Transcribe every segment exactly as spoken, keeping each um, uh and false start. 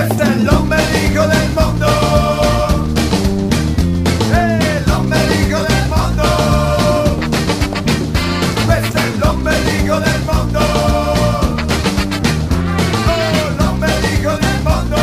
Este es el ombligo del mundo. El ombligo del mundo. Este es el ombligo del mundo. Oh, el ombligo del mundo.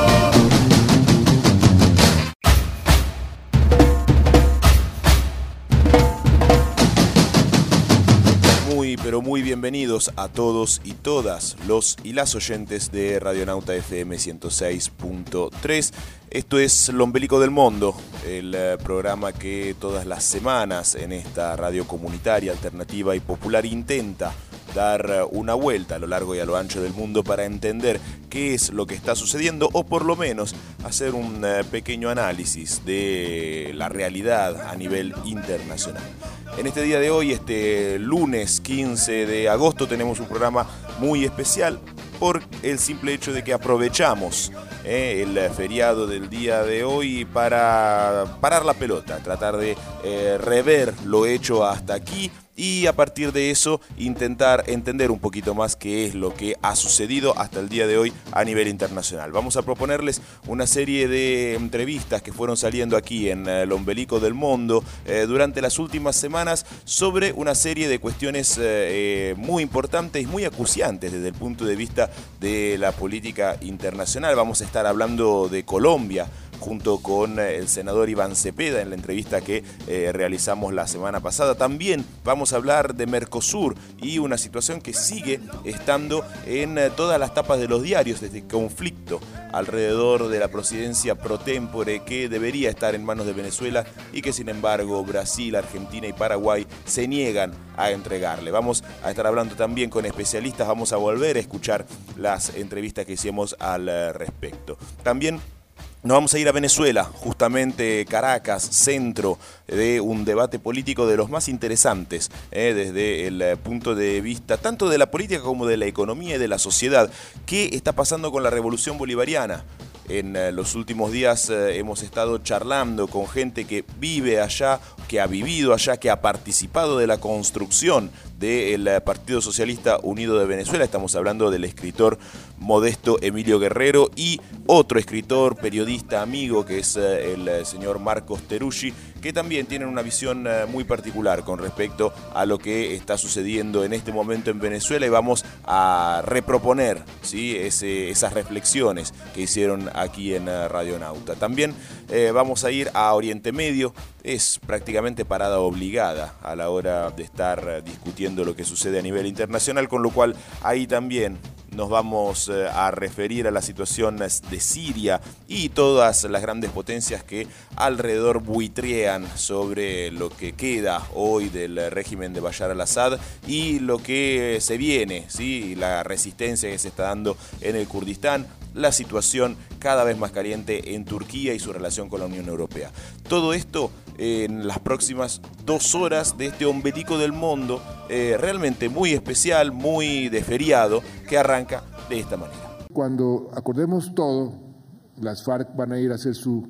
Muy, pero muy bienvenidos a todos y todas los y las oyentes de Radionauta F M ciento seis punto tres. Esto es El Ombelico del Mundo, el eh, programa que todas las semanas en esta radio comunitaria, alternativa y popular intenta dar una vuelta a lo largo y a lo ancho del mundo para entender qué es lo que está sucediendo o por lo menos hacer un eh, pequeño análisis de la realidad a nivel internacional. En este día de hoy, este lunes quince de agosto, tenemos un programa muy especial por el simple hecho de que aprovechamos eh, el feriado del día de hoy para parar la pelota, tratar de eh, rever lo hecho hasta aquí y a partir de eso intentar entender un poquito más qué es lo que ha sucedido hasta el día de hoy a nivel internacional. Vamos a proponerles una serie de entrevistas que fueron saliendo aquí en El Ombelico del Mundo eh, durante las últimas semanas sobre una serie de cuestiones eh, muy importantes y muy acuciantes desde el punto de vista de la política internacional. Vamos a estar hablando de Colombia junto con el senador Iván Cepeda en la entrevista que eh, realizamos la semana pasada. También vamos a hablar de Mercosur y una situación que sigue estando en eh, todas las tapas de los diarios, desde conflicto alrededor de la presidencia pro tempore que debería estar en manos de Venezuela y que sin embargo Brasil, Argentina y Paraguay se niegan a entregarle. Vamos a estar hablando también con especialistas, vamos a volver a escuchar las entrevistas que hicimos al eh, respecto. También nos vamos a ir a Venezuela, justamente Caracas, centro de un debate político de los más interesantes, eh, desde el eh, punto de vista tanto de la política como de la economía y de la sociedad. ¿Qué está pasando con la revolución bolivariana? En eh, los últimos días eh, hemos estado charlando con gente que vive allá, que ha vivido allá, que ha participado de la construcción del eh, Partido Socialista Unido de Venezuela. Estamos hablando del escritor Modesto Emilio Guerrero y otro escritor, periodista, amigo, que es eh, el eh, señor Marcos Teruggi, que también tienen una visión eh, muy particular con respecto a lo que está sucediendo en este momento en Venezuela y vamos a reproponer, ¿sí? Ese, esas reflexiones que hicieron aquí en uh, Radionauta. También eh, vamos a ir a Oriente Medio, es prácticamente parada obligada a la hora de estar uh, discutiendo lo que sucede a nivel internacional, con lo cual ahí también nos vamos eh, a referir a la situación de Siria y todas las grandes potencias que alrededor buitrean sobre lo que queda hoy del régimen de Bashar al-Assad y lo que se viene, ¿sí? La resistencia que se está dando en el Kurdistán, la situación cada vez más caliente en Turquía y su relación con la Unión Europea. Todo esto en las próximas dos horas de este Ombelico del Mundo, eh, realmente muy especial, muy de feriado, que arranca de esta manera. Cuando acordemos todo, las FARC van a ir a hacer su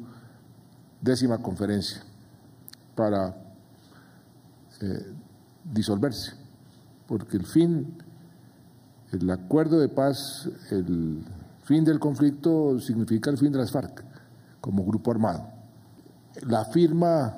décima conferencia para eh, disolverse, porque el fin, el acuerdo de paz, el fin del conflicto significa el fin de las FARC como grupo armado. La firma,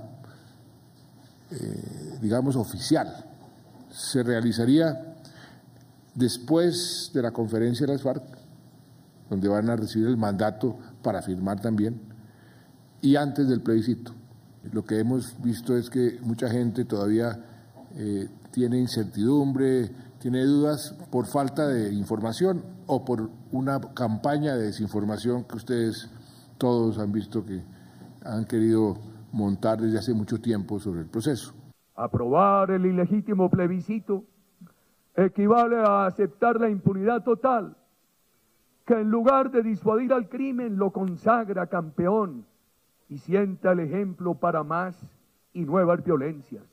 eh, digamos, oficial se realizaría después de la conferencia de las FARC, donde van a recibir el mandato para firmar también, y antes del plebiscito. Lo que hemos visto es que mucha gente todavía eh, tiene incertidumbre, tiene dudas por falta de información o por una campaña de desinformación que ustedes todos han visto que han querido montar desde hace mucho tiempo sobre el proceso. Aprobar el ilegítimo plebiscito equivale a aceptar la impunidad total, que en lugar de disuadir al crimen lo consagra campeón y sienta el ejemplo para más y nuevas violencias.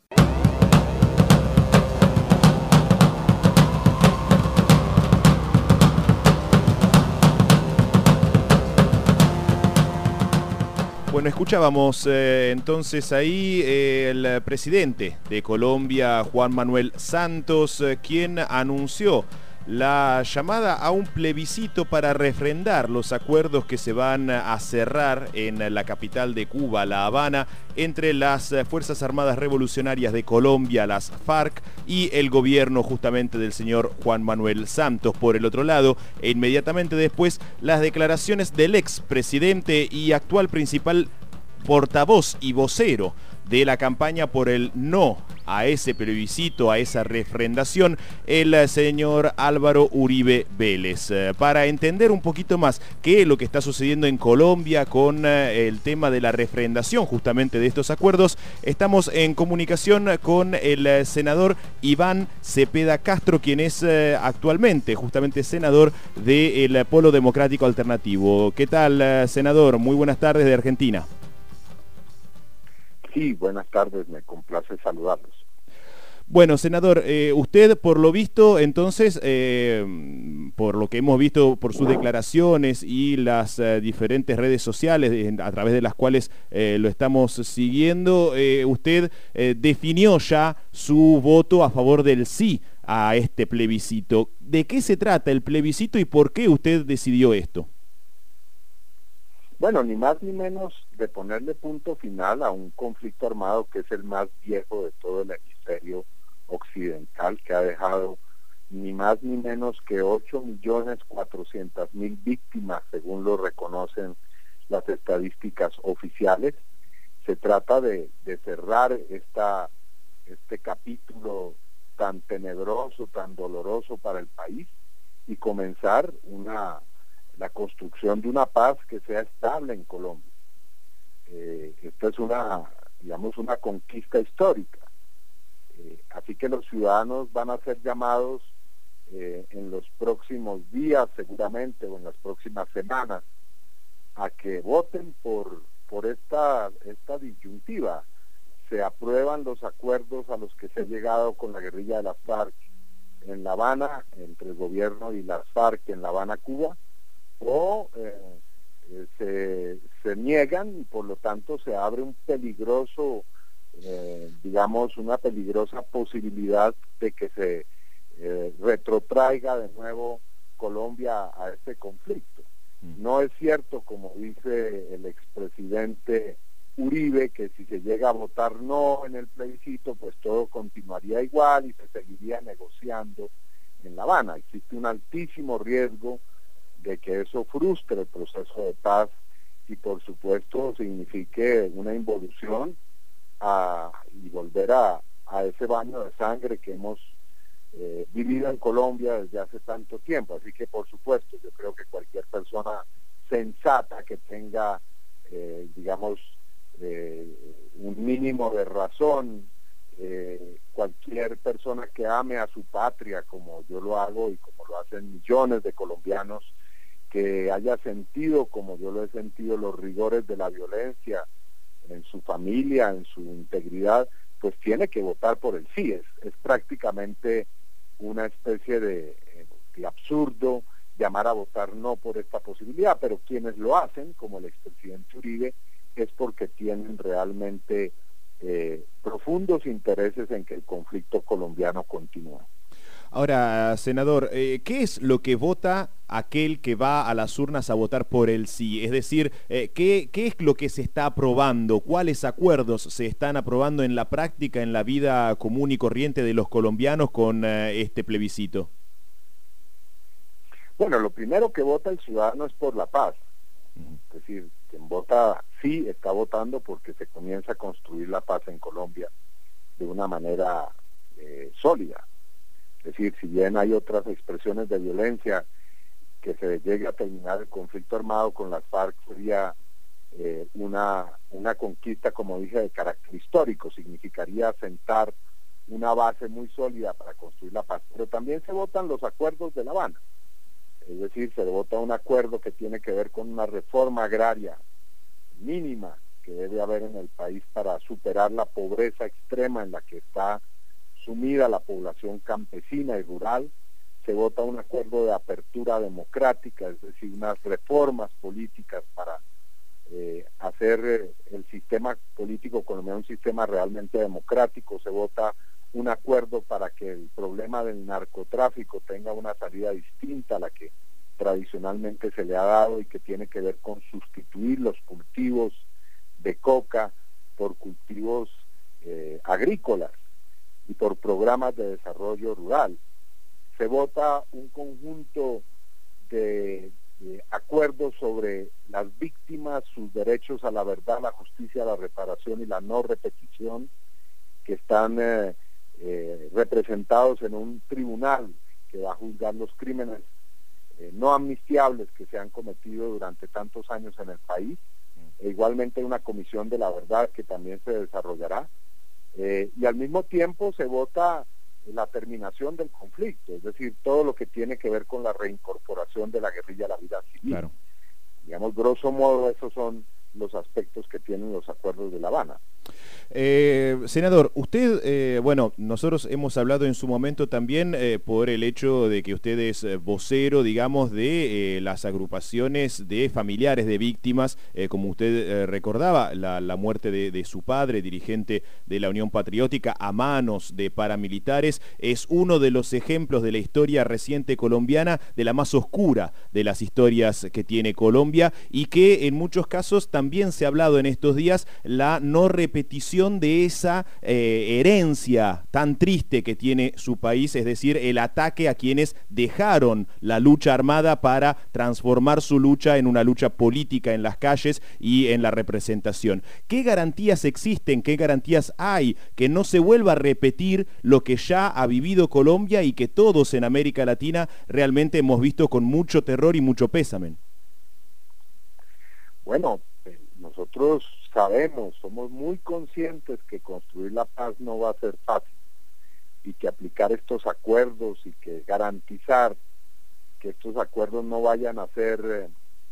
Bueno, escuchábamos eh, entonces ahí eh, el presidente de Colombia, Juan Manuel Santos, eh, quien anunció la llamada a un plebiscito para refrendar los acuerdos que se van a cerrar en la capital de Cuba, La Habana, entre las Fuerzas Armadas Revolucionarias de Colombia, las FARC, y el gobierno justamente del señor Juan Manuel Santos. Por el otro lado, e inmediatamente después, las declaraciones del expresidente y actual principal portavoz y vocero de la campaña por el no a ese plebiscito, a esa refrendación, el señor Álvaro Uribe Vélez. Para entender un poquito más qué es lo que está sucediendo en Colombia con el tema de la refrendación justamente de estos acuerdos, estamos en comunicación con el senador Iván Cepeda Castro, quien es actualmente justamente senador del Polo Democrático Alternativo. ¿Qué tal, senador? Muy buenas tardes de Argentina. Sí, buenas tardes, me complace saludarlos. Bueno, senador, eh, usted por lo visto, entonces, eh, por lo que hemos visto por sus declaraciones y las eh, diferentes redes sociales eh, a través de las cuales eh, lo estamos siguiendo, eh, usted eh, definió ya su voto a favor del sí a este plebiscito. ¿De qué se trata el plebiscito y por qué usted decidió esto? Bueno, ni más ni menos de ponerle punto final a un conflicto armado que es el más viejo de todo el hemisferio occidental, que ha dejado ni más ni menos que ocho millones cuatrocientas mil víctimas, según lo reconocen las estadísticas oficiales. Se trata de, de cerrar esta, este capítulo tan tenebroso, tan doloroso para el país y comenzar una... la construcción de una paz que sea estable en Colombia. Eh, esta es una, digamos, una conquista histórica. Eh, así que los ciudadanos van a ser llamados eh, en los próximos días, seguramente, o en las próximas semanas, a que voten por, por esta, esta disyuntiva. Se aprueban los acuerdos a los que se ha llegado con la guerrilla de las FARC en La Habana, entre el gobierno y las FARC en La Habana, Cuba, o eh, eh, se, se niegan y por lo tanto se abre un peligroso, eh, digamos, una peligrosa posibilidad de que se eh, retrotraiga de nuevo Colombia a este conflicto. No es cierto, como dice el expresidente Uribe, que si se llega a votar no en el plebiscito, pues todo continuaría igual y se seguiría negociando en La Habana. Existe un altísimo riesgo de que eso frustre el proceso de paz y por supuesto signifique una involución a, y volver a, a ese baño de sangre que hemos eh, vivido en Colombia desde hace tanto tiempo. Así que por supuesto yo creo que cualquier persona sensata que tenga eh, digamos eh, un mínimo de razón, eh, cualquier persona que ame a su patria como yo lo hago y como lo hacen millones de colombianos, que haya sentido, como yo lo he sentido, los rigores de la violencia en su familia, en su integridad, pues tiene que votar por el sí. Es, es prácticamente una especie de, de absurdo llamar a votar no por esta posibilidad, pero quienes lo hacen, como el expresidente Uribe, es porque tienen realmente eh, profundos intereses en que el conflicto colombiano continúe. Ahora, senador, eh, ¿qué es lo que vota aquel que va a las urnas a votar por el sí? Es decir, eh, ¿qué, ¿qué es lo que se está aprobando? ¿Cuáles acuerdos se están aprobando en la práctica, en la vida común y corriente de los colombianos con eh, este plebiscito? Bueno, lo primero que vota el ciudadano es por la paz. Es decir, quien vota sí está votando porque se comienza a construir la paz en Colombia de una manera eh, sólida. Es decir, si bien hay otras expresiones de violencia, que se llegue a terminar el conflicto armado con las FARC sería eh, una, una conquista, como dije, de carácter histórico. Significaría sentar una base muy sólida para construir la paz. Pero también se votan los acuerdos de La Habana. Es decir, se vota un acuerdo que tiene que ver con una reforma agraria mínima que debe haber en el país para superar la pobreza extrema en la que está sumida la población campesina y rural. Se vota un acuerdo de apertura democrática, es decir, unas reformas políticas para eh, hacer eh, el sistema político colombiano un sistema realmente democrático. Se vota un acuerdo para que el problema del narcotráfico tenga una salida distinta a la que tradicionalmente se le ha dado y que tiene que ver con sustituir los cultivos de coca por cultivos eh, agrícolas y por programas de desarrollo rural. Se vota un conjunto de, de acuerdos sobre las víctimas, sus derechos a la verdad, la justicia, la reparación y la no repetición, que están eh, eh, representados en un tribunal que va a juzgar los crímenes eh, no amnistiables que se han cometido durante tantos años en el país, e igualmente una comisión de la verdad que también se desarrollará, eh, y al mismo tiempo se vota la terminación del conflicto, es decir, todo lo que tiene que ver con la reincorporación de la guerrilla a la vida civil. Claro. Digamos, grosso modo, esos son los aspectos que tienen los acuerdos de La Habana. Eh, senador, usted, eh, bueno, nosotros hemos hablado en su momento también eh, por el hecho de que usted es eh, vocero, digamos, de eh, las agrupaciones de familiares de víctimas, eh, como usted eh, recordaba, la, la muerte de, de su padre, dirigente de la Unión Patriótica, a manos de paramilitares, es uno de los ejemplos de la historia reciente colombiana, de la más oscura de las historias que tiene Colombia, y que en muchos casos también se ha hablado en estos días la no repetición de esa eh, herencia tan triste que tiene su país, es decir, el ataque a quienes dejaron la lucha armada para transformar su lucha en una lucha política en las calles y en la representación. ¿Qué garantías existen, qué garantías hay que no se vuelva a repetir lo que ya ha vivido Colombia y que todos en América Latina realmente hemos visto con mucho terror y mucho pésame? Bueno, nosotros sabemos, somos muy conscientes que construir la paz no va a ser fácil y que aplicar estos acuerdos y que garantizar que estos acuerdos no vayan a ser eh,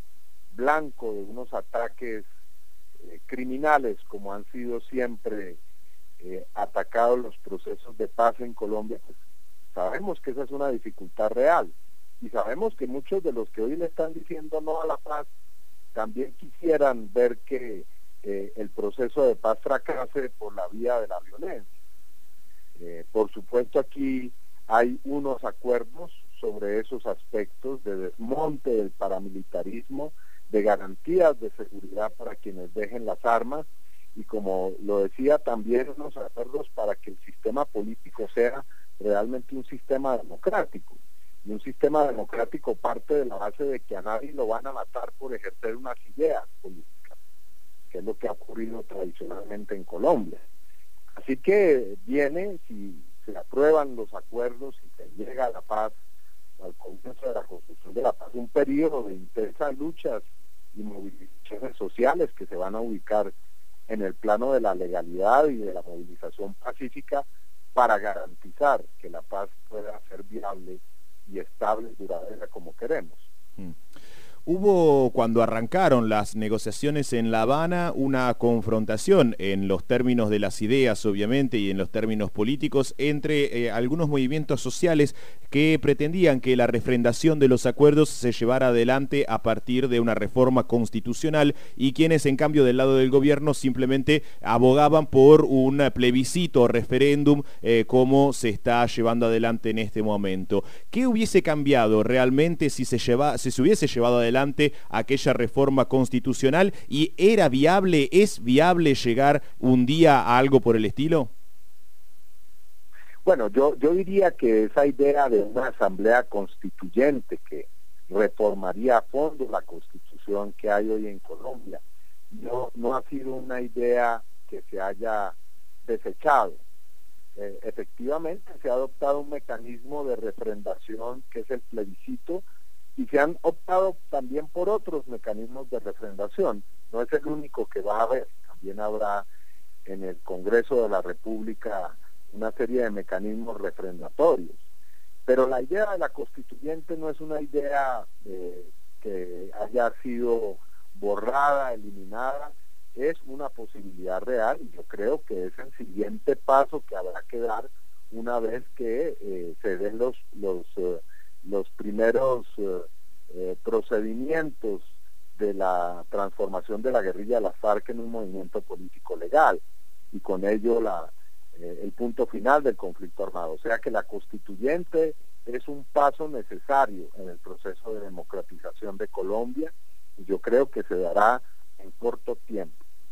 blanco de unos ataques eh, criminales como han sido siempre eh, atacados los procesos de paz en Colombia, pues sabemos que esa es una dificultad real y sabemos que muchos de los que hoy le están diciendo no a la paz también quisieran ver que eh, el proceso de paz fracase por la vía de la violencia. Eh, por supuesto, aquí hay unos acuerdos sobre esos aspectos de desmonte del paramilitarismo, de garantías de seguridad para quienes dejen las armas y, como lo decía, también unos acuerdos para que el sistema político sea realmente un sistema democrático. Y un sistema democrático parte de la base de que a nadie lo van a matar por ejercer unas ideas políticas, que es lo que ha ocurrido tradicionalmente en Colombia. Así que viene, si se aprueban los acuerdos y se llega a la paz, al comienzo de la construcción de la paz, un periodo de intensas luchas y movilizaciones sociales que se van a ubicar en el plano de la legalidad y de la movilización pacífica para garantizar que la paz pueda ser viable y estable, duradera, como queremos. Mm. Hubo, cuando arrancaron las negociaciones en La Habana, una confrontación en los términos de las ideas, obviamente, y en los términos políticos, entre eh, algunos movimientos sociales que pretendían que la refrendación de los acuerdos se llevara adelante a partir de una reforma constitucional y quienes, en cambio, del lado del gobierno simplemente abogaban por un plebiscito o referéndum eh, como se está llevando adelante en este momento. ¿Qué hubiese cambiado realmente si se, lleva, si se hubiese llevado adelante aquella reforma constitucional y era viable, es viable llegar un día a algo por el estilo? Bueno, yo, yo diría que esa idea de una asamblea constituyente que reformaría a fondo la constitución que hay hoy en Colombia no, no ha sido una idea que se haya desechado. Eh, efectivamente se ha adoptado un mecanismo de refrendación que es el plebiscito, y se han optado también por otros mecanismos de refrendación. No es el único que va a haber, también habrá en el Congreso de la República una serie de mecanismos refrendatorios. Pero la idea de la constituyente no es una idea eh, que haya sido borrada, eliminada, es una posibilidad real y yo creo que es el siguiente paso que habrá que dar una vez que eh, se den los... los eh, los primeros eh, eh, procedimientos de la transformación de la guerrilla de las FARC en un movimiento político legal y con ello la, eh, el punto final del conflicto armado. O sea que la constituyente es un paso necesario en el proceso de democratización de Colombia y yo creo que se dará en corto tiempo.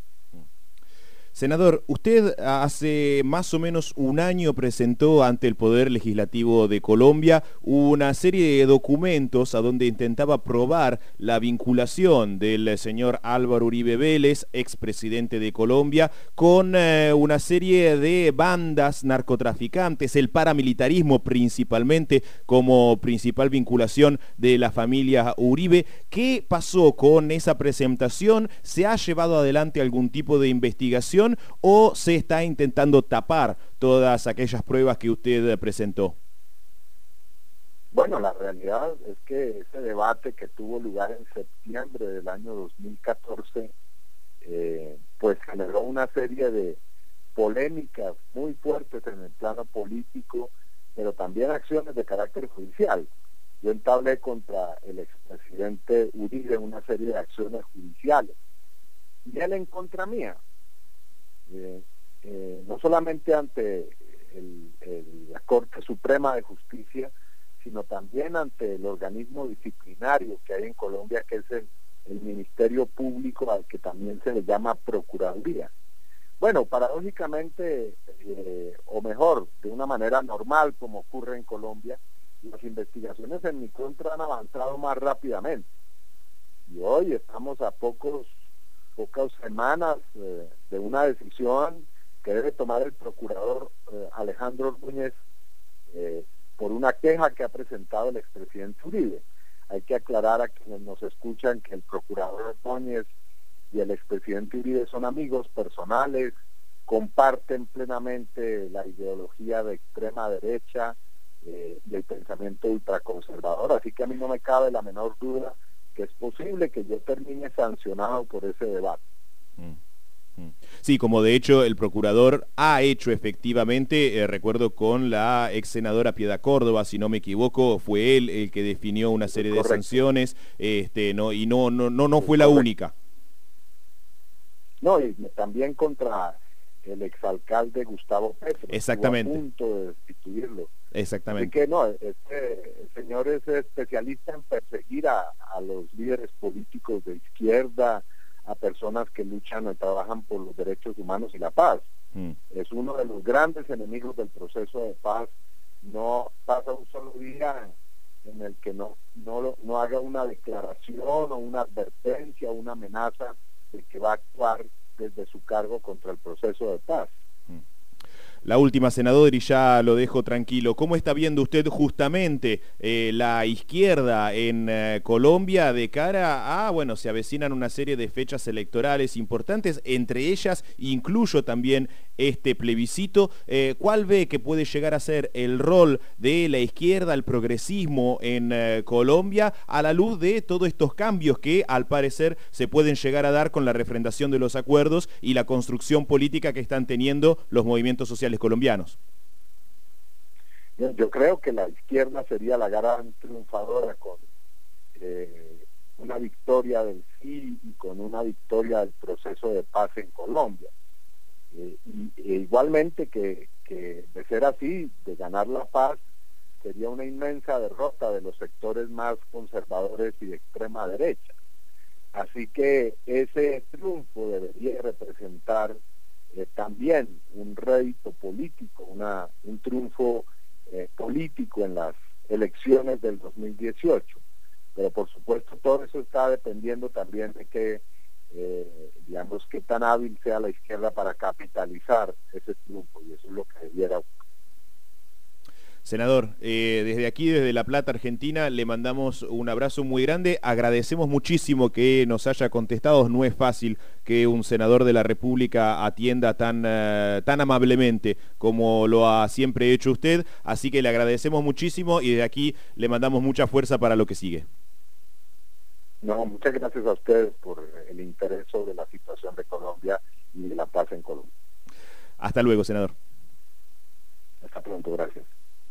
Senador, usted hace más o menos un año presentó ante el Poder Legislativo de Colombia una serie de documentos a donde intentaba probar la vinculación del señor Álvaro Uribe Vélez, expresidente de Colombia, con eh, una serie de bandas narcotraficantes, el paramilitarismo principalmente como principal vinculación de la familia Uribe. ¿Qué pasó con esa presentación? ¿Se ha llevado adelante algún tipo de investigación o se está intentando tapar todas aquellas pruebas que usted presentó? Bueno, la realidad es que ese debate que tuvo lugar en septiembre del año dos mil catorce, eh, pues generó una serie de polémicas muy fuertes en el plano político, pero también acciones de carácter judicial. Yo entablé contra el expresidente Uribe una serie de acciones judiciales, y él en contra mía. Eh, eh, no solamente ante el, el, la Corte Suprema de Justicia, sino también ante el organismo disciplinario que hay en Colombia, que es el, el Ministerio Público, al que también se le llama Procuraduría. Bueno, paradójicamente, eh, o mejor, de una manera normal, como ocurre en Colombia, las investigaciones en mi contra han avanzado más rápidamente. Y hoy estamos a pocos pocas semanas eh, de una decisión que debe tomar el procurador eh, Alejandro Ordóñez eh, por una queja que ha presentado el expresidente Uribe. Hay que aclarar a quienes nos escuchan que el procurador Ordóñez y el expresidente Uribe son amigos personales, comparten plenamente la ideología de extrema derecha eh, y el pensamiento ultraconservador, así que a mí no me cabe la menor duda que es posible que yo termine sancionado por ese debate. Sí, como de hecho el procurador ha hecho efectivamente, eh, recuerdo con la ex senadora Piedad Córdoba, si no me equivoco, fue él el que definió una serie de sanciones, este, no, y no, no, no, no fue la única. No, y también contra el exalcalde Gustavo Petro. Exactamente. Estuvo a punto de destituirlo. Exactamente. Así que no, este el señor es especialista en perseguir a, a los líderes políticos de izquierda, a personas que luchan y trabajan por los derechos humanos y la paz. Mm. Es uno de los grandes enemigos del proceso de paz. No pasa un solo día en el que no, no, no haga una declaración o una advertencia o una amenaza de que va a actuar desde su cargo contra el proceso de paz. La última, senador, y ya lo dejo tranquilo. ¿Cómo está viendo usted justamente eh, la izquierda en eh, Colombia de cara a, bueno, se avecinan una serie de fechas electorales importantes, entre ellas incluyo también este plebiscito? Eh, ¿Cuál ve que puede llegar a ser el rol de la izquierda, el progresismo en eh, Colombia, a la luz de todos estos cambios que al parecer se pueden llegar a dar con la refrendación de los acuerdos y la construcción política que están teniendo los movimientos sociales colombianos? Yo, yo creo que la izquierda sería la gran triunfadora con eh, una victoria del sí y con una victoria del proceso de paz en Colombia. Eh, y, e igualmente que, que de ser así, de ganar la paz, sería una inmensa derrota de los sectores más conservadores y de extrema derecha. Así que ese triunfo debería representar Eh, también un rédito político, una, un triunfo eh, político en las elecciones del dos mil dieciocho. Pero por supuesto todo eso está dependiendo también de que, eh, digamos, qué tan hábil sea la izquierda para capitalizar ese triunfo, y eso es lo que debiera ocurrir. Senador, eh, desde aquí, desde La Plata, Argentina, le mandamos un abrazo muy grande. Agradecemos muchísimo que nos haya contestado. No es fácil que un senador de la República atienda tan, uh, tan amablemente como lo ha siempre hecho usted. Así que le agradecemos muchísimo y desde aquí le mandamos mucha fuerza para lo que sigue. No, muchas gracias a ustedes por el interés sobre la situación de Colombia y de la paz en Colombia. Hasta luego, senador. Hasta pronto, gracias.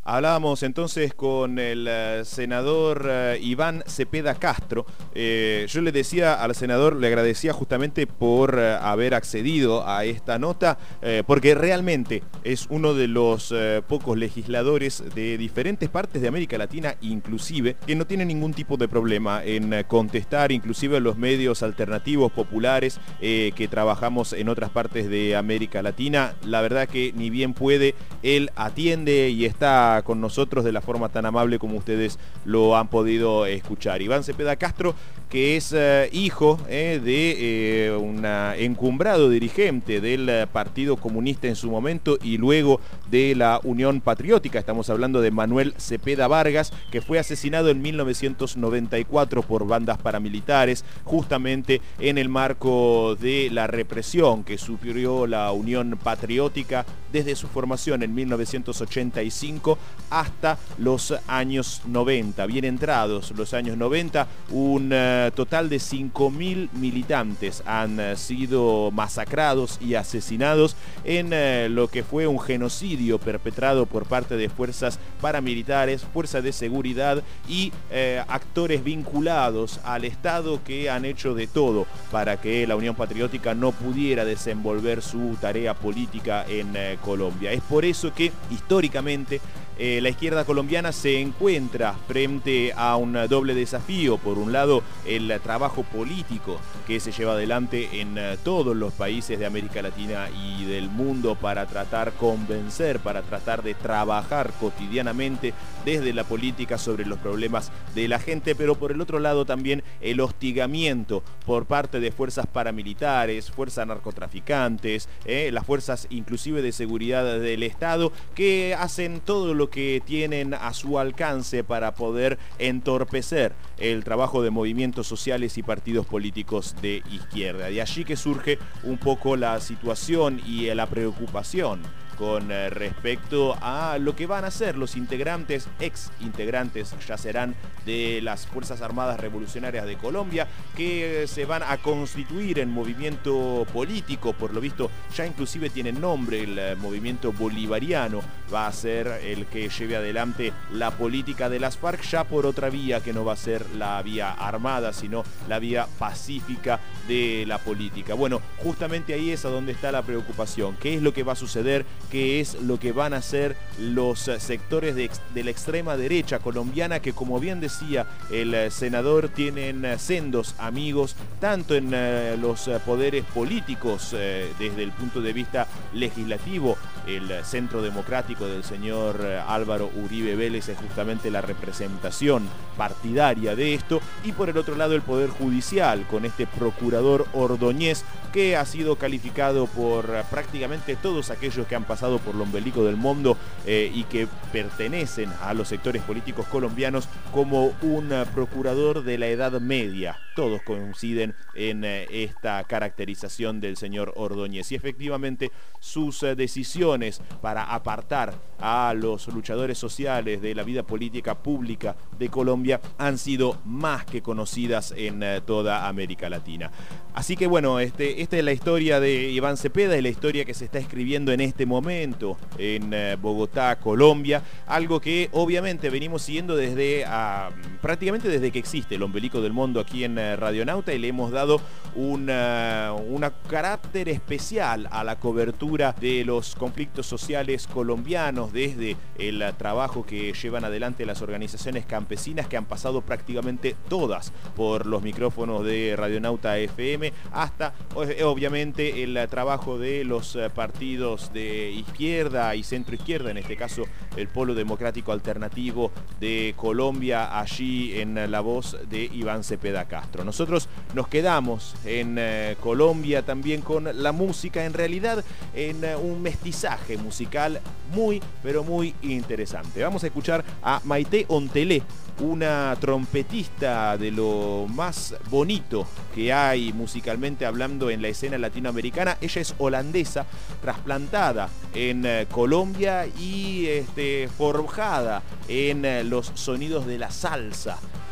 Hablábamos entonces con el uh, senador uh, Iván Cepeda Castro. Eh, yo le decía al senador, le agradecía justamente por uh, haber accedido a esta nota, eh, porque realmente es uno de los uh, pocos legisladores de diferentes partes de América Latina, inclusive, que no tiene ningún tipo de problema en uh, contestar, inclusive los medios alternativos populares eh, que trabajamos en otras partes de América Latina. La verdad que ni bien puede, él atiende y está con nosotros de la forma tan amable como ustedes lo han podido escuchar. Iván Cepeda Castro, que es eh, hijo eh, de eh, un encumbrado dirigente del eh, Partido Comunista en su momento y luego de la Unión Patriótica. Estamos hablando de Manuel Cepeda Vargas, que fue asesinado en mil novecientos noventa y cuatro por bandas paramilitares, justamente en el marco de la represión que sufrió la Unión Patriótica desde su formación en mil novecientos ochenta y cinco hasta los años noventa. Bien entrados los años noventa, un uh, total de cinco mil militantes han uh, sido masacrados y asesinados en uh, lo que fue un genocidio perpetrado por parte de fuerzas paramilitares, fuerzas de seguridad y uh, actores vinculados al Estado que han hecho de todo para que la Unión Patriótica no pudiera desenvolver su tarea política en uh, Colombia. Es por eso que históricamente Eh, la izquierda colombiana se encuentra frente a un doble desafío. Por un lado, el trabajo político que se lleva adelante en uh, todos los países de América Latina y del mundo para tratar convencer, para tratar de trabajar cotidianamente desde la política sobre los problemas de la gente, pero por el otro lado también el hostigamiento por parte de fuerzas paramilitares, fuerzas narcotraficantes, eh, las fuerzas inclusive de seguridad del Estado, que hacen todo lo que tienen a su alcance para poder entorpecer el trabajo de movimientos sociales y partidos políticos de izquierda. De allí que surge un poco la situación y la preocupación con respecto a lo que van a ser los integrantes, ex integrantes ya serán, de las Fuerzas Armadas Revolucionarias de Colombia, que se van a constituir en movimiento político. Por lo visto ya inclusive tienen nombre, el movimiento bolivariano va a ser el que lleve adelante la política de las FARC, ya por otra vía que no va a ser la vía armada, sino la vía pacífica de la política. Bueno, justamente ahí es a donde está la preocupación. ¿Qué es lo que va a suceder? ¿Qué es lo que van a hacer los sectores de, de la extrema derecha colombiana, que, como bien decía el senador, tienen sendos amigos tanto en uh, los poderes políticos, uh, desde el punto de vista legislativo? El Centro Democrático del señor uh, Álvaro Uribe Vélez es justamente la representación partidaria de esto, y por el otro lado el Poder Judicial, con este procurador Ordóñez, que ha sido calificado por uh, prácticamente todos aquellos que han pasado por el ombelico del mundo eh, y que pertenecen a los sectores políticos colombianos como un uh, procurador de la Edad Media. Todos coinciden en uh, esta caracterización del señor Ordóñez, y efectivamente sus uh, decisiones para apartar a los luchadores sociales de la vida política pública de Colombia han sido más que conocidas en uh, toda América Latina. Así que bueno, este, esta es la historia de Iván Cepeda, y la historia que se está escribiendo en este momento en uh, Bogotá, Colombia, algo que obviamente venimos siguiendo desde uh, prácticamente desde que existe el ombelico del mundo aquí en uh, Radionauta, y le hemos dado un uh, carácter especial a la cobertura de los conflictos sociales colombianos, desde el uh, trabajo que llevan adelante las organizaciones campesinas, que han pasado prácticamente todas por los micrófonos de Radionauta F M, hasta obviamente el uh, trabajo de los uh, partidos de izquierda y centro izquierda, en este caso el Polo Democrático Alternativo de Colombia, allí en uh, la voz de Iván Cepeda Castro. Nosotros nos quedamos en uh, Colombia también con la música, en realidad en uh, un mestizaje musical muy, pero muy interesante. Vamos a escuchar a Maite Ontelé, una trompetista de lo más bonito que hay musicalmente hablando en la escena latinoamericana. Ella es holandesa, trasplantada en uh, Colombia y este, forjada en uh, los sonidos de la salsa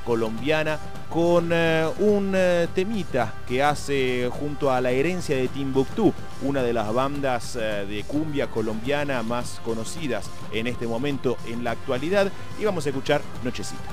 colombiana, con eh, un eh, temita que hace junto a La Herencia de Timbuktu, una de las bandas eh, de cumbia colombiana más conocidas en este momento en la actualidad, y vamos a escuchar Nochecita.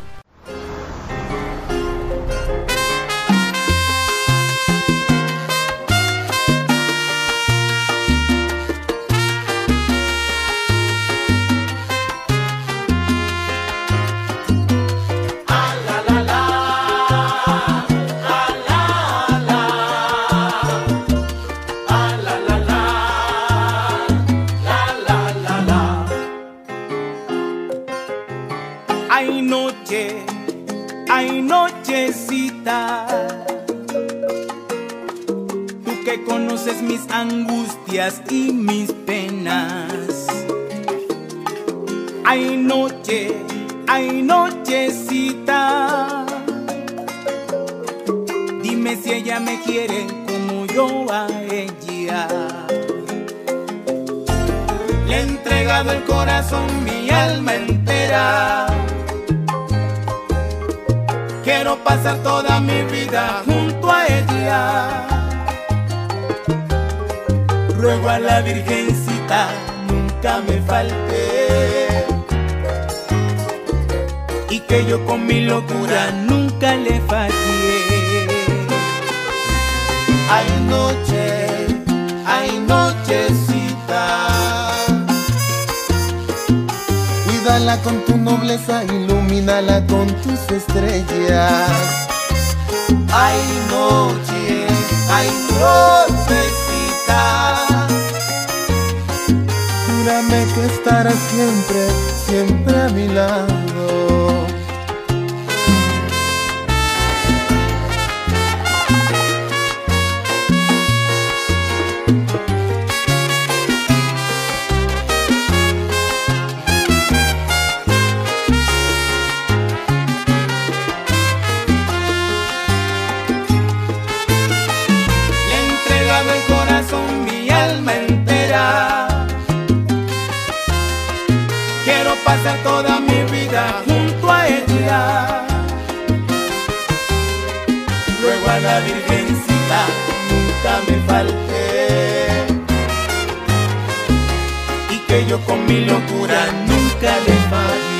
Hay noche, hay nochecita, tú que conoces mis angustias y mis penas. Hay noche, hay nochecita, dime si ella me quiere como yo a ella. Le he entregado el corazón, mi alma entera. Quiero pasar toda mi vida junto a ella. Ruego a la Virgencita nunca me falte, y que yo con mi locura nunca le fallé. Hay noche, hay nochecita, cuídala con tu nobleza, ilumínala con tus estrellas. Hay noche, hay nochecita, júrame que estarás siempre, siempre a mi lado. El corazón, mi alma entera. Quiero pasar toda mi vida junto a ella. Ruego a la Virgencita nunca me falte, y que yo con mi locura nunca le falle.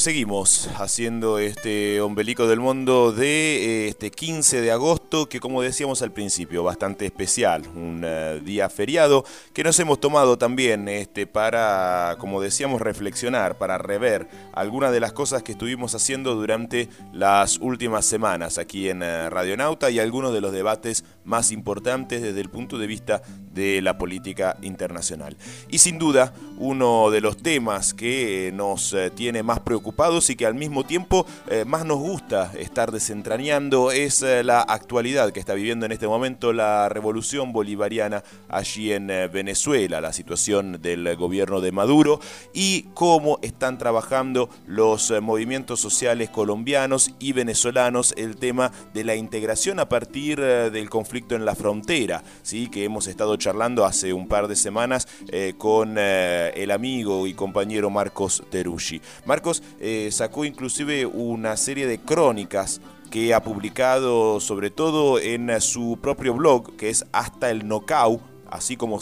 seguimos haciendo este ombelico del mundo de este quince de agosto, que como decíamos al principio, bastante especial, un uh, día feriado que nos hemos tomado también este, para, como decíamos, reflexionar, para rever algunas de las cosas que estuvimos haciendo durante las últimas semanas aquí en uh, Radionauta y algunos de los debates más importantes desde el punto de vista de la política internacional. Y sin duda, uno de los temas que eh, nos eh, tiene más preocupados y que al mismo tiempo eh, más nos gusta estar desentrañando es eh, la actualidad que está viviendo en este momento la revolución bolivariana allí en eh, Venezuela, la situación del gobierno de Maduro y cómo están trabajando los eh, movimientos sociales colombianos y venezolanos el tema de la integración a partir eh, del conflicto en la frontera, ¿sí? Que hemos estado charlando hace un par de semanas eh, con eh, el amigo y compañero Marcos Teruggi. Marcos eh, sacó inclusive una serie de crónicas que ha publicado sobre todo en su propio blog, que es Hasta el Nocao, así como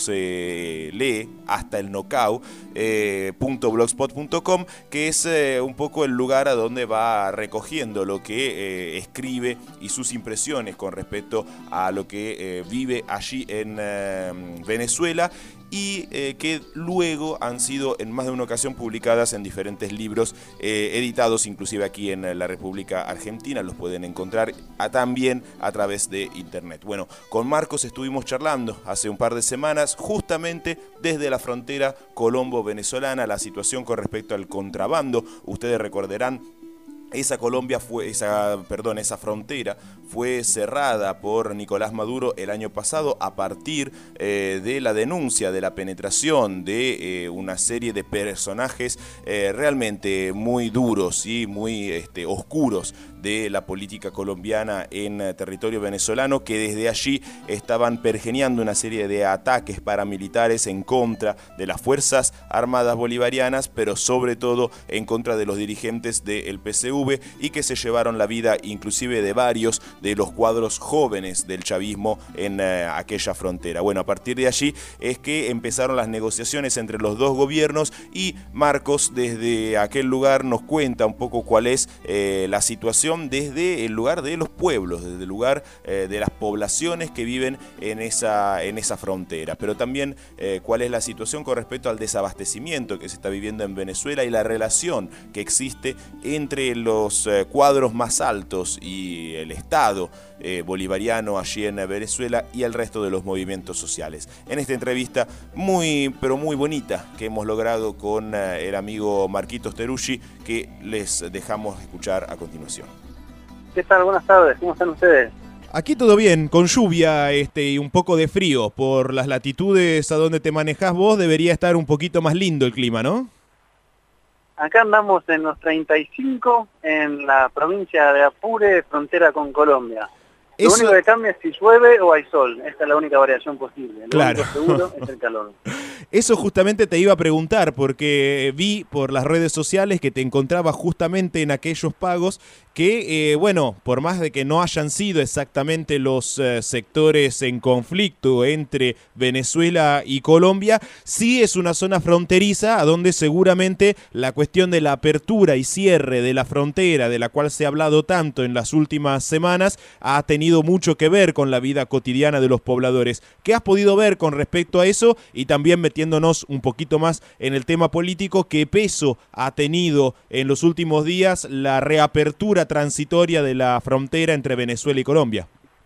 se lee, hasta el nocao, eh, punto blogspot punto com, que es eh, un poco el lugar a donde va recogiendo lo que eh, escribe y sus impresiones con respecto a lo que eh, vive allí en eh, Venezuela, y eh, que luego han sido en más de una ocasión publicadas en diferentes libros eh, editados inclusive aquí en la República Argentina. Los pueden encontrar a, también a través de internet. Bueno, con Marcos estuvimos charlando hace un par de semanas justamente desde la frontera colombo-venezolana, la situación con respecto al contrabando. Ustedes recordarán, Esa Colombia fue, esa, perdón, esa frontera fue cerrada por Nicolás Maduro el año pasado a partir eh, de la denuncia de la penetración de eh, una serie de personajes eh, realmente muy duros y muy este, oscuros de la política colombiana en eh, territorio venezolano, que desde allí estaban pergeñando una serie de ataques paramilitares en contra de las Fuerzas Armadas Bolivarianas, pero sobre todo en contra de los dirigentes del P C V, y que se llevaron la vida inclusive de varios de los cuadros jóvenes del chavismo en eh, aquella frontera. Bueno, a partir de allí es que empezaron las negociaciones entre los dos gobiernos, y Marcos desde aquel lugar nos cuenta un poco cuál es eh, la situación desde el lugar de los pueblos, desde el lugar eh, de las poblaciones que viven en esa, en esa frontera, pero también eh, cuál es la situación con respecto al desabastecimiento que se está viviendo en Venezuela y la relación que existe entre los eh, cuadros más altos y el Estado eh, bolivariano allí en Venezuela y el resto de los movimientos sociales. En esta entrevista muy, pero muy bonita que hemos logrado con eh, el amigo Marquitos Teruggi, que les dejamos escuchar a continuación. ¿Qué tal? Buenas tardes, ¿cómo están ustedes? Aquí todo bien, con lluvia este, y un poco de frío. Por las latitudes a donde te manejás vos debería estar un poquito más lindo el clima, ¿no? Acá andamos en los treinta y cinco, en la provincia de Apure, frontera con Colombia. Lo Eso... único que cambia es si llueve o hay sol. Esta es la única variación posible. Lo claro. único seguro es el calor. Eso justamente te iba a preguntar, porque vi por las redes sociales que te encontrabas justamente en aquellos pagos que, eh, bueno, por más de que no hayan sido exactamente los eh, sectores en conflicto entre Venezuela y Colombia, sí es una zona fronteriza a donde seguramente la cuestión de la apertura y cierre de la frontera, de la cual se ha hablado tanto en las últimas semanas, ha tenido mucho que ver con la vida cotidiana de los pobladores. ¿Qué has podido ver con respecto a eso? Y también metiéndonos un poquito más en el tema político, ¿qué peso ha tenido en los últimos días la reapertura transitoria de la frontera entre Venezuela y Colombia?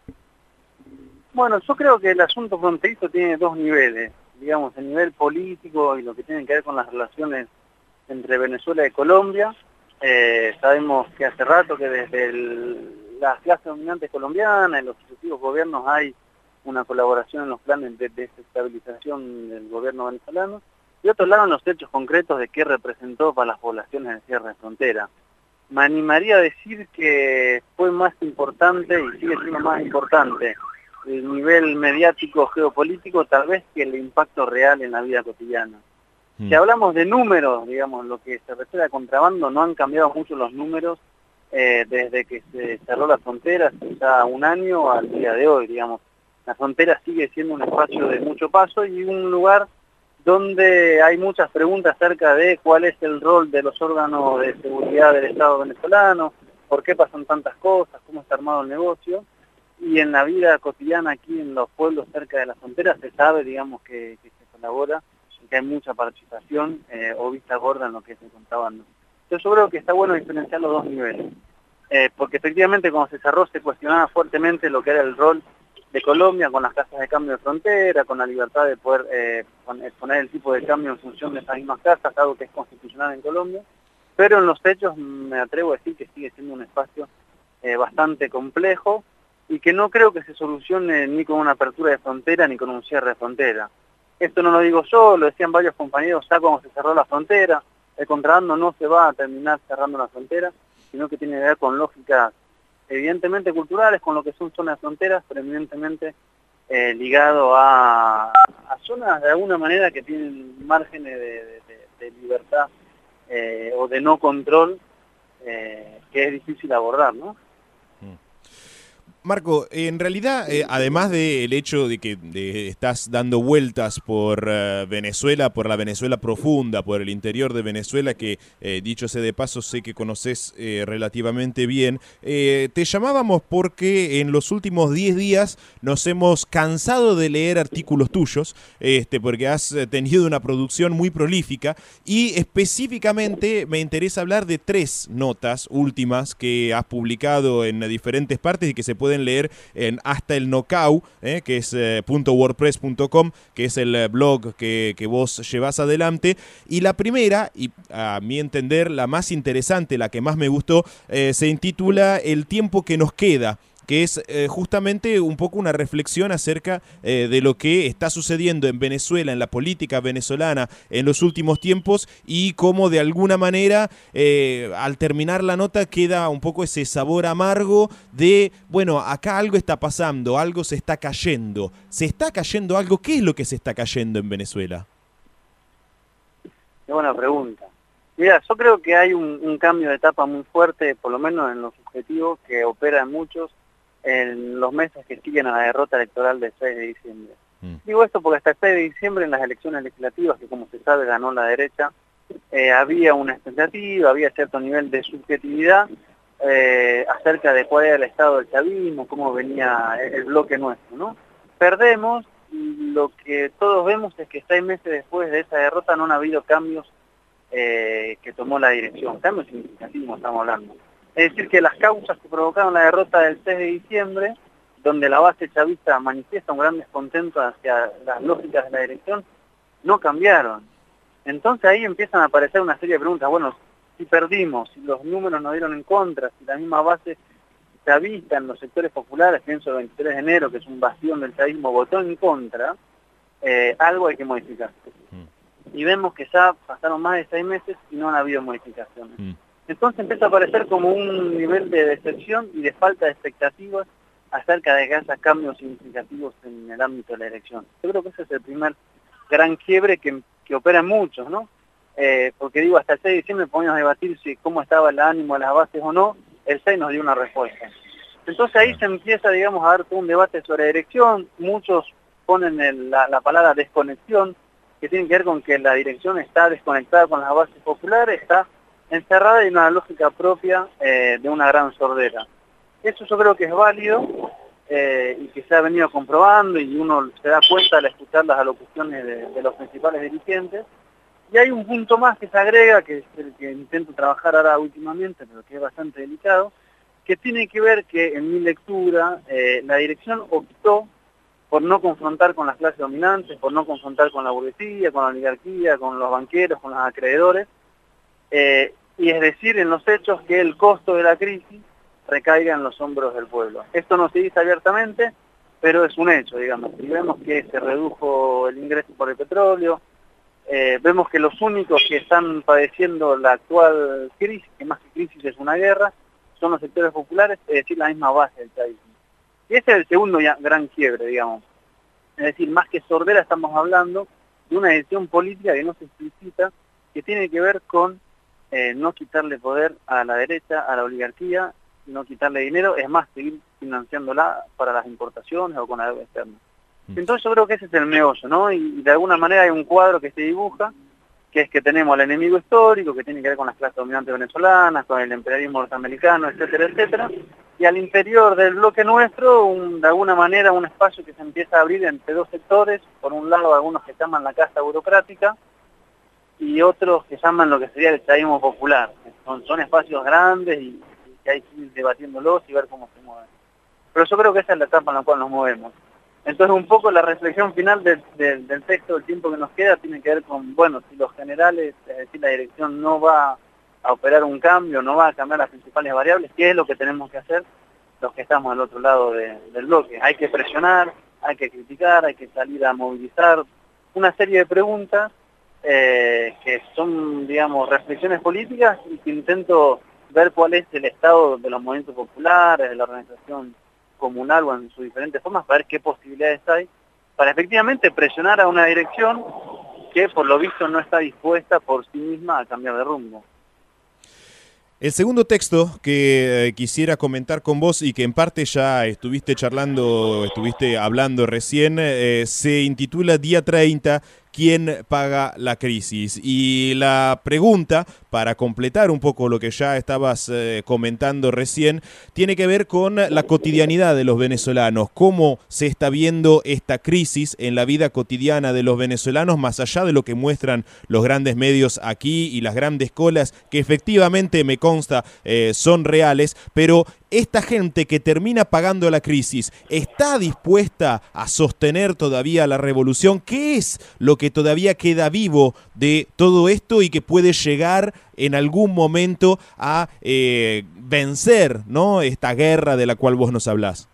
Bueno, yo creo que el asunto fronterizo tiene dos niveles, digamos, el nivel político y lo que tiene que ver con las relaciones entre Venezuela y Colombia. Eh, sabemos que hace rato que desde el, las clases dominantes colombianas, en los sucesivos gobiernos, hay una colaboración en los planes de desestabilización del gobierno venezolano, y otro lado en los hechos concretos de qué representó para las poblaciones de cierre de frontera. Me animaría a decir que fue más importante y sigue siendo más importante el nivel mediático geopolítico tal vez que el impacto real en la vida cotidiana. Mm. Si hablamos de números, digamos, lo que se refiere a contrabando, no han cambiado mucho los números eh, desde que se cerró la frontera, hace ya un año al día de hoy, digamos. La frontera sigue siendo un espacio de mucho paso y un lugar donde hay muchas preguntas acerca de cuál es el rol de los órganos de seguridad del Estado venezolano, por qué pasan tantas cosas, cómo está armado el negocio. Y en la vida cotidiana aquí en los pueblos cerca de la frontera se sabe, digamos, que, que se colabora, que hay mucha participación eh, o vista gorda en lo que se contaban. Entonces yo creo que está bueno diferenciar los dos niveles, eh, porque efectivamente cuando se cerró se cuestionaba fuertemente lo que era el rol de Colombia con las casas de cambio de frontera, con la libertad de poder eh, poner el tipo de cambio en función de esas mismas casas, algo que es constitucional en Colombia, pero en los hechos me atrevo a decir que sigue siendo un espacio eh, bastante complejo y que no creo que se solucione ni con una apertura de frontera ni con un cierre de frontera. Esto no lo digo yo, lo decían varios compañeros ya cuando se cerró la frontera. El contrabando no se va a terminar cerrando la frontera, sino que tiene que ver con lógicas evidentemente culturales, con lo que son zonas de fronteras, pero evidentemente eh, ligado a, a zonas de alguna manera que tienen márgenes de, de, de libertad eh, o de no control eh, que es difícil abordar, ¿no? Marco, en realidad, eh, además del hecho de que de, estás dando vueltas por uh, Venezuela, por la Venezuela profunda, por el interior de Venezuela, que eh, dicho sea de paso sé que conoces eh, relativamente bien, eh, te llamábamos porque en los últimos diez días nos hemos cansado de leer artículos tuyos, este, porque has tenido una producción muy prolífica y específicamente me interesa hablar de tres notas últimas que has publicado en diferentes partes y que se pueden leer en Hasta el Nocau, eh, que es eh, .wordpress punto com, que es el eh, blog que, que vos llevas adelante. Y la primera, y a mi entender la más interesante, la que más me gustó, eh, se intitula El tiempo que nos queda, que es eh, justamente un poco una reflexión acerca eh, de lo que está sucediendo en Venezuela, en la política venezolana en los últimos tiempos y cómo de alguna manera eh, al terminar la nota queda un poco ese sabor amargo de, bueno, acá algo está pasando, algo se está cayendo. ¿Se está cayendo algo? ¿Qué es lo que se está cayendo en Venezuela? Qué buena pregunta. Mira, yo creo que hay un, un cambio de etapa muy fuerte, por lo menos en los objetivos, que opera en muchos en los meses que siguen a la derrota electoral del seis de diciembre. Mm. Digo esto porque hasta el seis de diciembre en las elecciones legislativas, que como se sabe ganó la derecha, eh, había una expectativa, había cierto nivel de subjetividad eh, acerca de cuál era el estado del chavismo, cómo venía el, el bloque nuestro, ¿no? Perdemos y lo que todos vemos es que seis meses después de esa derrota no han habido cambios eh, que tomó la dirección, cambios significativos estamos hablando. Es decir, que las causas que provocaron la derrota del seis de diciembre, donde la base chavista manifiesta un gran descontento hacia las lógicas de la dirección, no cambiaron. Entonces ahí empiezan a aparecer una serie de preguntas. Bueno, si perdimos, si los números nos dieron en contra, si la misma base chavista en los sectores populares, pienso el veintitrés de enero, que es un bastión del chavismo, votó en contra, eh, algo hay que modificar. Mm. Y vemos que ya pasaron más de seis meses y no han habido modificaciones. Mm. Entonces empieza a aparecer como un nivel de decepción y de falta de expectativas acerca de que haya cambios significativos en el ámbito de la elección. Yo creo que ese es el primer gran quiebre que, que opera en muchos, ¿no? Eh, porque digo, hasta el seis de diciembre podíamos debatir si cómo estaba el ánimo de las bases o no, el seis nos dio una respuesta. Entonces ahí se empieza, digamos, a dar todo un debate sobre dirección, muchos ponen el, la, la palabra desconexión, que tiene que ver con que la dirección está desconectada con las bases populares, está encerrada en una lógica propia eh, de una gran sordera. Eso yo creo que es válido eh, y que se ha venido comprobando y uno se da cuenta al escuchar las alocuciones de, de los principales dirigentes. Y hay un punto más que se agrega, que es el que intento trabajar ahora últimamente, pero que es bastante delicado, que tiene que ver que en mi lectura eh, la dirección optó por no confrontar con las clases dominantes, por no confrontar con la burguesía, con la oligarquía, con los banqueros, con los acreedores, eh, y es decir, en los hechos que el costo de la crisis recaiga en los hombros del pueblo. Esto no se dice abiertamente, pero es un hecho, digamos. Y vemos que se redujo el ingreso por el petróleo, eh, vemos que los únicos que están padeciendo la actual crisis, que más que crisis es una guerra, son los sectores populares, es decir, la misma base del chavismo. Y ese es el segundo ya, gran quiebre, digamos. Es decir, más que sordera estamos hablando de una decisión política que no se explicita, que tiene que ver con eh, no quitarle poder a la derecha, a la oligarquía, no quitarle dinero, es más, seguir financiándola para las importaciones o con la deuda externa. Entonces yo creo que ese es el meollo, ¿no? Y, y de alguna manera hay un cuadro que se dibuja, que es que tenemos al enemigo histórico, que tiene que ver con las clases dominantes venezolanas, con el imperialismo norteamericano, etcétera, etcétera, y al interior del bloque nuestro, un, de alguna manera, un espacio que se empieza a abrir entre dos sectores, por un lado algunos que llaman la casta burocrática, y otros que llaman lo que sería el chavismo popular. Son, son espacios grandes y, y que hay que ir debatiéndolos y ver cómo se mueven. Pero yo creo que esa es la etapa en la cual nos movemos. Entonces un poco la reflexión final del, del, del texto, del tiempo que nos queda, tiene que ver con, bueno, si los generales, es decir, la dirección no va a operar un cambio, no va a cambiar las principales variables, ¿qué es lo que tenemos que hacer los que estamos al otro lado de, del bloque? Hay que presionar, hay que criticar, hay que salir a movilizar, una serie de preguntas eh, que son, digamos, reflexiones políticas y que intento ver cuál es el estado de los movimientos populares, de la organización comunal o en sus diferentes formas, para ver qué posibilidades hay, para efectivamente presionar a una dirección que por lo visto no está dispuesta por sí misma a cambiar de rumbo. El segundo texto que eh, quisiera comentar con vos y que en parte ya estuviste charlando, estuviste hablando recién, eh, se intitula Día treinta, ¿quién paga la crisis? Y la pregunta, para completar un poco lo que ya estabas eh, comentando recién, tiene que ver con la cotidianidad de los venezolanos, cómo se está viendo esta crisis en la vida cotidiana de los venezolanos, más allá de lo que muestran los grandes medios aquí y las grandes colas, que efectivamente me consta eh, son reales, pero esta gente que termina pagando la crisis, ¿está dispuesta a sostener todavía la revolución? ¿Qué es lo que todavía queda vivo de todo esto y que puede llegar en algún momento a eh, vencer, ¿no?, esta guerra de la cual vos nos hablás?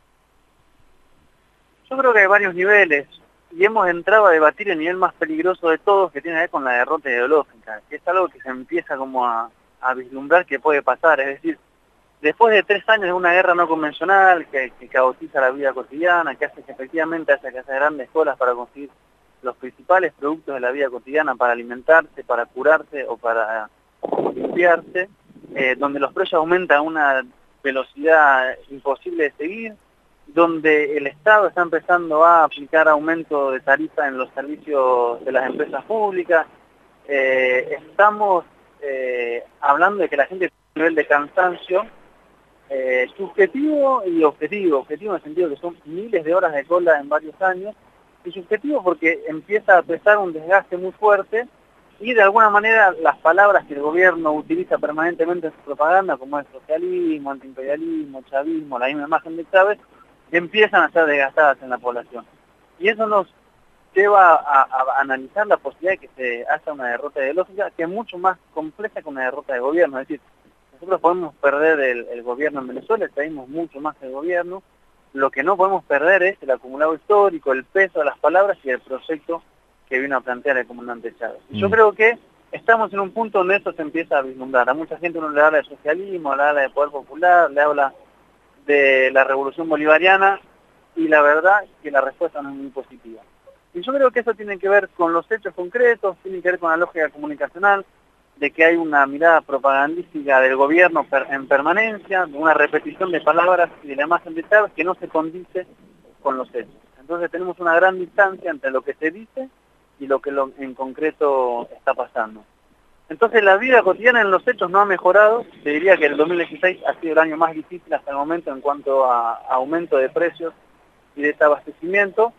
Yo creo que hay varios niveles y hemos entrado a debatir el nivel más peligroso de todos, que tiene que ver con la derrota ideológica, que es algo que se empieza como a, a vislumbrar que puede pasar, es decir, después de tres años de una guerra no convencional que, que caotiza la vida cotidiana, que hace que efectivamente haya que hacer grandes colas para conseguir los principales productos de la vida cotidiana, para alimentarse, para curarse o para limpiarse, eh, donde los precios aumentan a una velocidad imposible de seguir, donde el Estado está empezando a aplicar aumento de tarifa en los servicios de las empresas públicas, eh, estamos eh, hablando de que la gente tiene un nivel de cansancio Eh, subjetivo y objetivo. Objetivo en el sentido que son miles de horas de cola en varios años, y subjetivo porque empieza a pesar un desgaste muy fuerte y de alguna manera las palabras que el gobierno utiliza permanentemente en su propaganda, como es socialismo, antiimperialismo, chavismo, la misma imagen de Chávez, empiezan a ser desgastadas en la población. Y eso nos lleva a, a analizar la posibilidad de que se haga una derrota ideológica que es mucho más compleja que una derrota de gobierno. Es decir, nosotros podemos perder el, el gobierno en Venezuela, traímos mucho más que el gobierno. Lo que no podemos perder es el acumulado histórico, el peso de las palabras y el proyecto que vino a plantear el comandante Chávez. Y yo Mm. creo que estamos en un punto donde esto se empieza a vislumbrar. A mucha gente uno le habla de socialismo, le habla de poder popular, le habla de la revolución bolivariana, y la verdad es que la respuesta no es muy positiva. Y yo creo que eso tiene que ver con los hechos concretos, tiene que ver con la lógica comunicacional, de que hay una mirada propagandística del gobierno per, en permanencia, una repetición de palabras y de la imagen de Chávez que no se condice con los hechos. Entonces tenemos una gran distancia entre lo que se dice y lo que lo, en concreto está pasando. Entonces la vida cotidiana en los hechos no ha mejorado. Se diría que el dos mil dieciséis ha sido el año más difícil hasta el momento en cuanto a, a aumento de precios y desabastecimiento.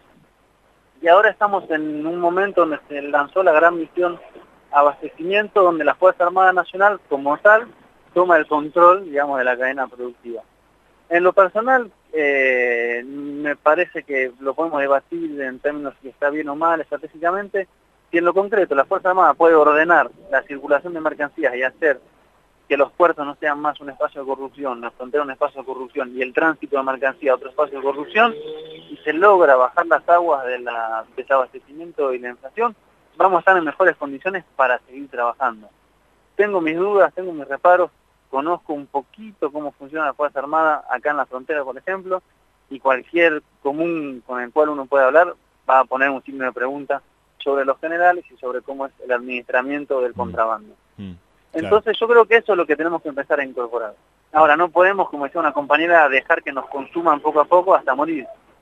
Y ahora estamos en un momento donde se lanzó la gran misión abastecimiento, donde la Fuerza Armada Nacional como tal toma el control, digamos, de la cadena productiva. En lo personal, eh, me parece que lo podemos debatir en términos si está bien o mal estratégicamente. Si en lo concreto la Fuerza Armada puede ordenar la circulación de mercancías y hacer que los puertos no sean más un espacio de corrupción, la frontera un espacio de corrupción y el tránsito de mercancía otro espacio de corrupción, y se logra bajar las aguas del desabastecimiento y la inflación, vamos a estar en mejores condiciones para seguir trabajando. Tengo mis dudas, tengo mis reparos, conozco un poquito cómo funciona la Fuerza Armada acá en la frontera, por ejemplo, y cualquier común con el cual uno pueda hablar va a poner un signo de pregunta sobre los generales y sobre cómo es el administramiento del contrabando. Mm, claro. Entonces yo creo que eso es lo que tenemos que empezar a incorporar. Ahora, no podemos, como decía una compañera, dejar que nos consuman poco a poco hasta morir.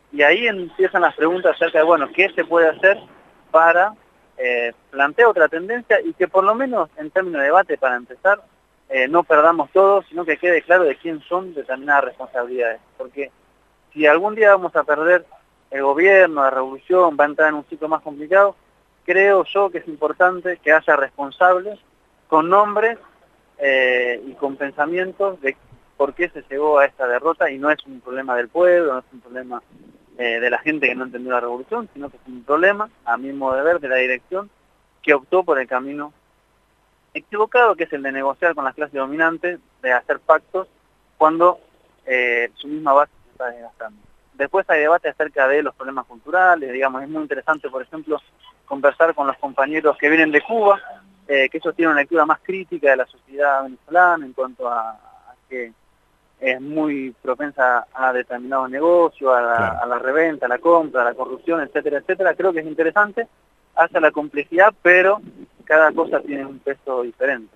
Y ahí empiezan las preguntas acerca de, bueno, ¿qué se puede hacer para eh, plantear otra tendencia y que por lo menos en términos de debate, para empezar, eh, no perdamos todo, sino que quede claro de quién son determinadas responsabilidades? Porque si algún día vamos a perder el gobierno, la revolución, va a entrar en un ciclo más complicado, creo yo que es importante que haya responsables con nombres eh, y con pensamientos de por qué se llegó a esta derrota, y no es un problema del pueblo, no es un problema eh, de la gente que no entendió la revolución, sino que es un problema, a mi modo de ver, de la dirección que optó por el camino equivocado, que es el de negociar con las clases dominantes, de hacer pactos cuando eh, su misma base se está desgastando. Después hay debate acerca de los problemas culturales, digamos, es muy interesante, por ejemplo, conversar con los compañeros que vienen de Cuba, eh, que ellos tienen una lectura más crítica de la sociedad venezolana en cuanto a, a que es muy propensa a determinados negocios, a la, claro. a la reventa, a la compra, a la corrupción, etcétera, etcétera. Creo que es interesante, hace la complejidad, pero cada cosa tiene un peso diferente.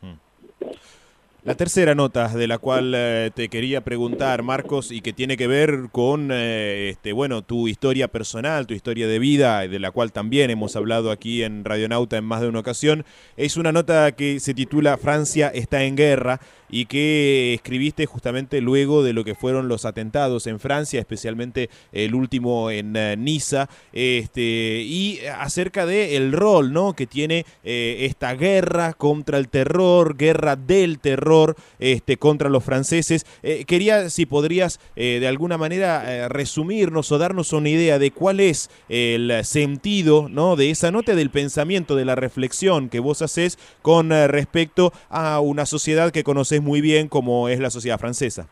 La tercera nota de la cual eh, te quería preguntar, Marcos, y que tiene que ver con eh, este, bueno, tu historia personal, tu historia de vida, de la cual también hemos hablado aquí en Radionauta en más de una ocasión, es una nota que se titula Francia está en guerra, y que escribiste justamente luego de lo que fueron los atentados en Francia, especialmente el último en uh, Niza, este, y acerca de el rol, ¿no?, que tiene eh, esta guerra contra el terror, guerra del terror este, contra los franceses. Eh, quería, si podrías eh, de alguna manera eh, resumirnos o darnos una idea de cuál es el sentido, ¿no?, de esa nota, del pensamiento, de la reflexión que vos hacés con eh, respecto a una sociedad que conocés muy bien como es la sociedad francesa.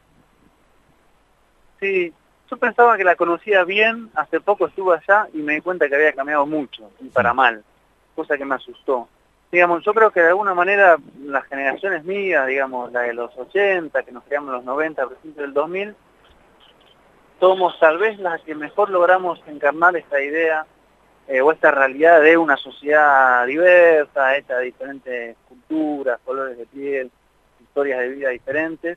Sí, yo pensaba que la conocía bien, hace poco estuve allá y me di cuenta que había cambiado mucho, y para mal, cosa que me asustó. Digamos, yo creo que de alguna manera las generaciones mías, digamos, la de los ochenta, que nos criamos en los noventa, a principios del dos mil, somos tal vez las que mejor logramos encarnar esta idea eh, o esta realidad de una sociedad diversa, hecha de diferentes culturas, colores de piel, historias de vida diferentes,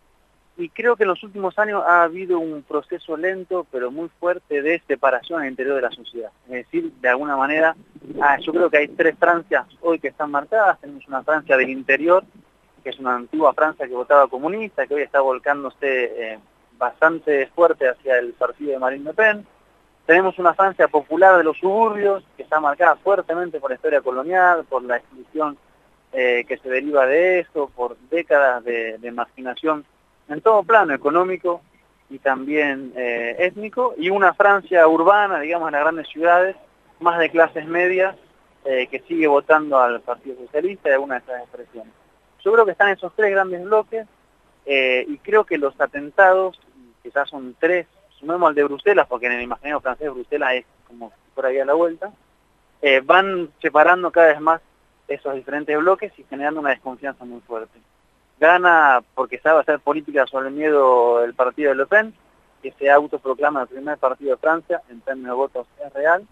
y creo que en los últimos años ha habido un proceso lento pero muy fuerte de separación al interior de la sociedad. Es decir, de alguna manera, ah, yo creo que hay tres Francias hoy que están marcadas. Tenemos una Francia del interior, que es una antigua Francia que votaba comunista, que hoy está volcándose eh, bastante fuerte hacia el partido de Marine Le Pen. Tenemos una Francia popular de los suburbios, que está marcada fuertemente por la historia colonial, por la exclusión Eh, que se deriva de eso, por décadas de, de marginación en todo plano, económico y también eh, étnico, y una Francia urbana, digamos, en las grandes ciudades, más de clases medias, eh, que sigue votando al Partido Socialista y alguna de esas expresiones. Yo creo que están esos tres grandes bloques, eh, y creo que los atentados, quizás son tres, sumemos al de Bruselas, porque en el imaginario francés Bruselas es como por ahí a la vuelta, eh, van separando cada vez más esos diferentes bloques y generando una desconfianza muy fuerte. Gana porque sabe hacer política sobre el miedo el partido de Le Pen, que se autoproclama el primer partido de Francia, en términos de votos es real.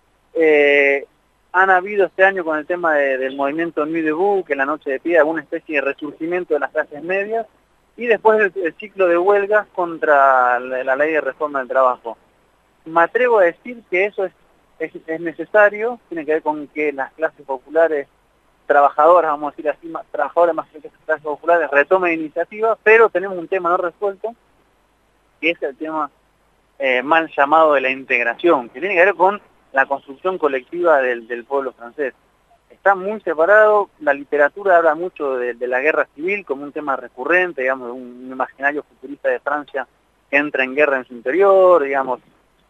Eh, han habido este año con el tema de, del movimiento Nuit Debout, que la noche de pie, alguna especie de resurgimiento de las clases medias, y después el, el ciclo de huelgas contra la, la ley de reforma del trabajo. Me atrevo a decir que eso es, es, es necesario, tiene que ver con que las clases populares trabajadoras, vamos a decir así, más, trabajadoras más que las clases populares retomen iniciativa, pero tenemos un tema no resuelto, que es el tema eh, mal llamado de la integración, que tiene que ver con la construcción colectiva del, del pueblo francés. Está muy separado, la literatura habla mucho de, de la guerra civil como un tema recurrente, digamos, un, un imaginario futurista de Francia que entra en guerra en su interior, digamos.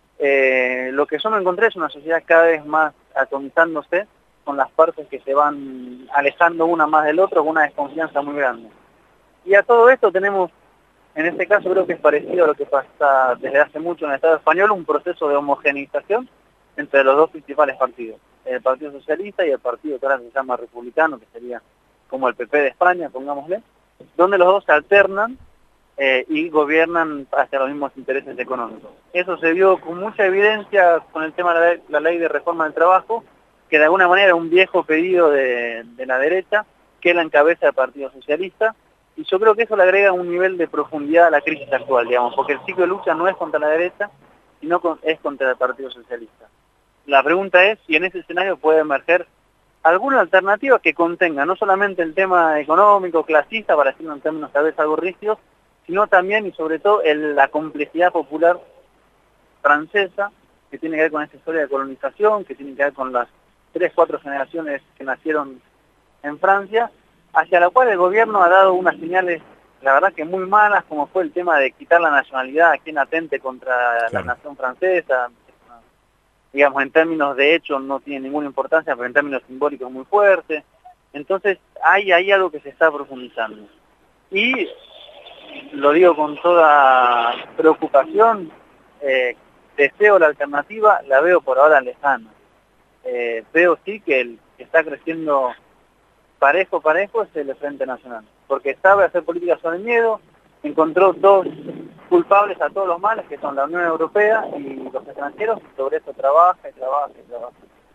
Eh, lo que yo me encontré es una sociedad cada vez más atomizándose, con las partes que se van alejando una más del otro, con una desconfianza muy grande. Y a todo esto tenemos, en este caso creo que es parecido a lo que pasa desde hace mucho en el Estado español, un proceso de homogeneización entre los dos principales partidos, el Partido Socialista y el partido que ahora se llama Republicano, que sería como el P P de España, pongámosle, donde los dos se alternan eh, y gobiernan hacia los mismos intereses económicos. Eso se vio con mucha evidencia con el tema de la, la ley de reforma del trabajo, que de alguna manera era un viejo pedido de, de la derecha, que la encabeza el Partido Socialista, y yo creo que eso le agrega un nivel de profundidad a la crisis actual, digamos, porque el ciclo de lucha no es contra la derecha, sino con, es contra el Partido Socialista. La pregunta es si en ese escenario puede emerger alguna alternativa que contenga no solamente el tema económico, clasista, para decirlo en términos tal vez algo rígidos, sino también y sobre todo el, la complejidad popular francesa, que tiene que ver con esta historia de colonización, que tiene que ver con las tres, cuatro generaciones que nacieron en Francia, hacia la cual el gobierno ha dado unas señales, la verdad que muy malas, como fue el tema de quitar la nacionalidad a quien atente contra claro. la nación francesa. Digamos, en términos de hecho no tiene ninguna importancia, pero en términos simbólicos es muy fuerte. Entonces hay, hay algo que se está profundizando. Y lo digo con toda preocupación, eh, deseo la alternativa, la veo por ahora lejana. Eh, veo sí que el que está creciendo parejo, parejo es el Frente Nacional, porque sabe hacer políticas sobre el miedo, encontró dos culpables a todos los males, que son la Unión Europea y los extranjeros, y sobre eso trabaja y trabaja y trabaja.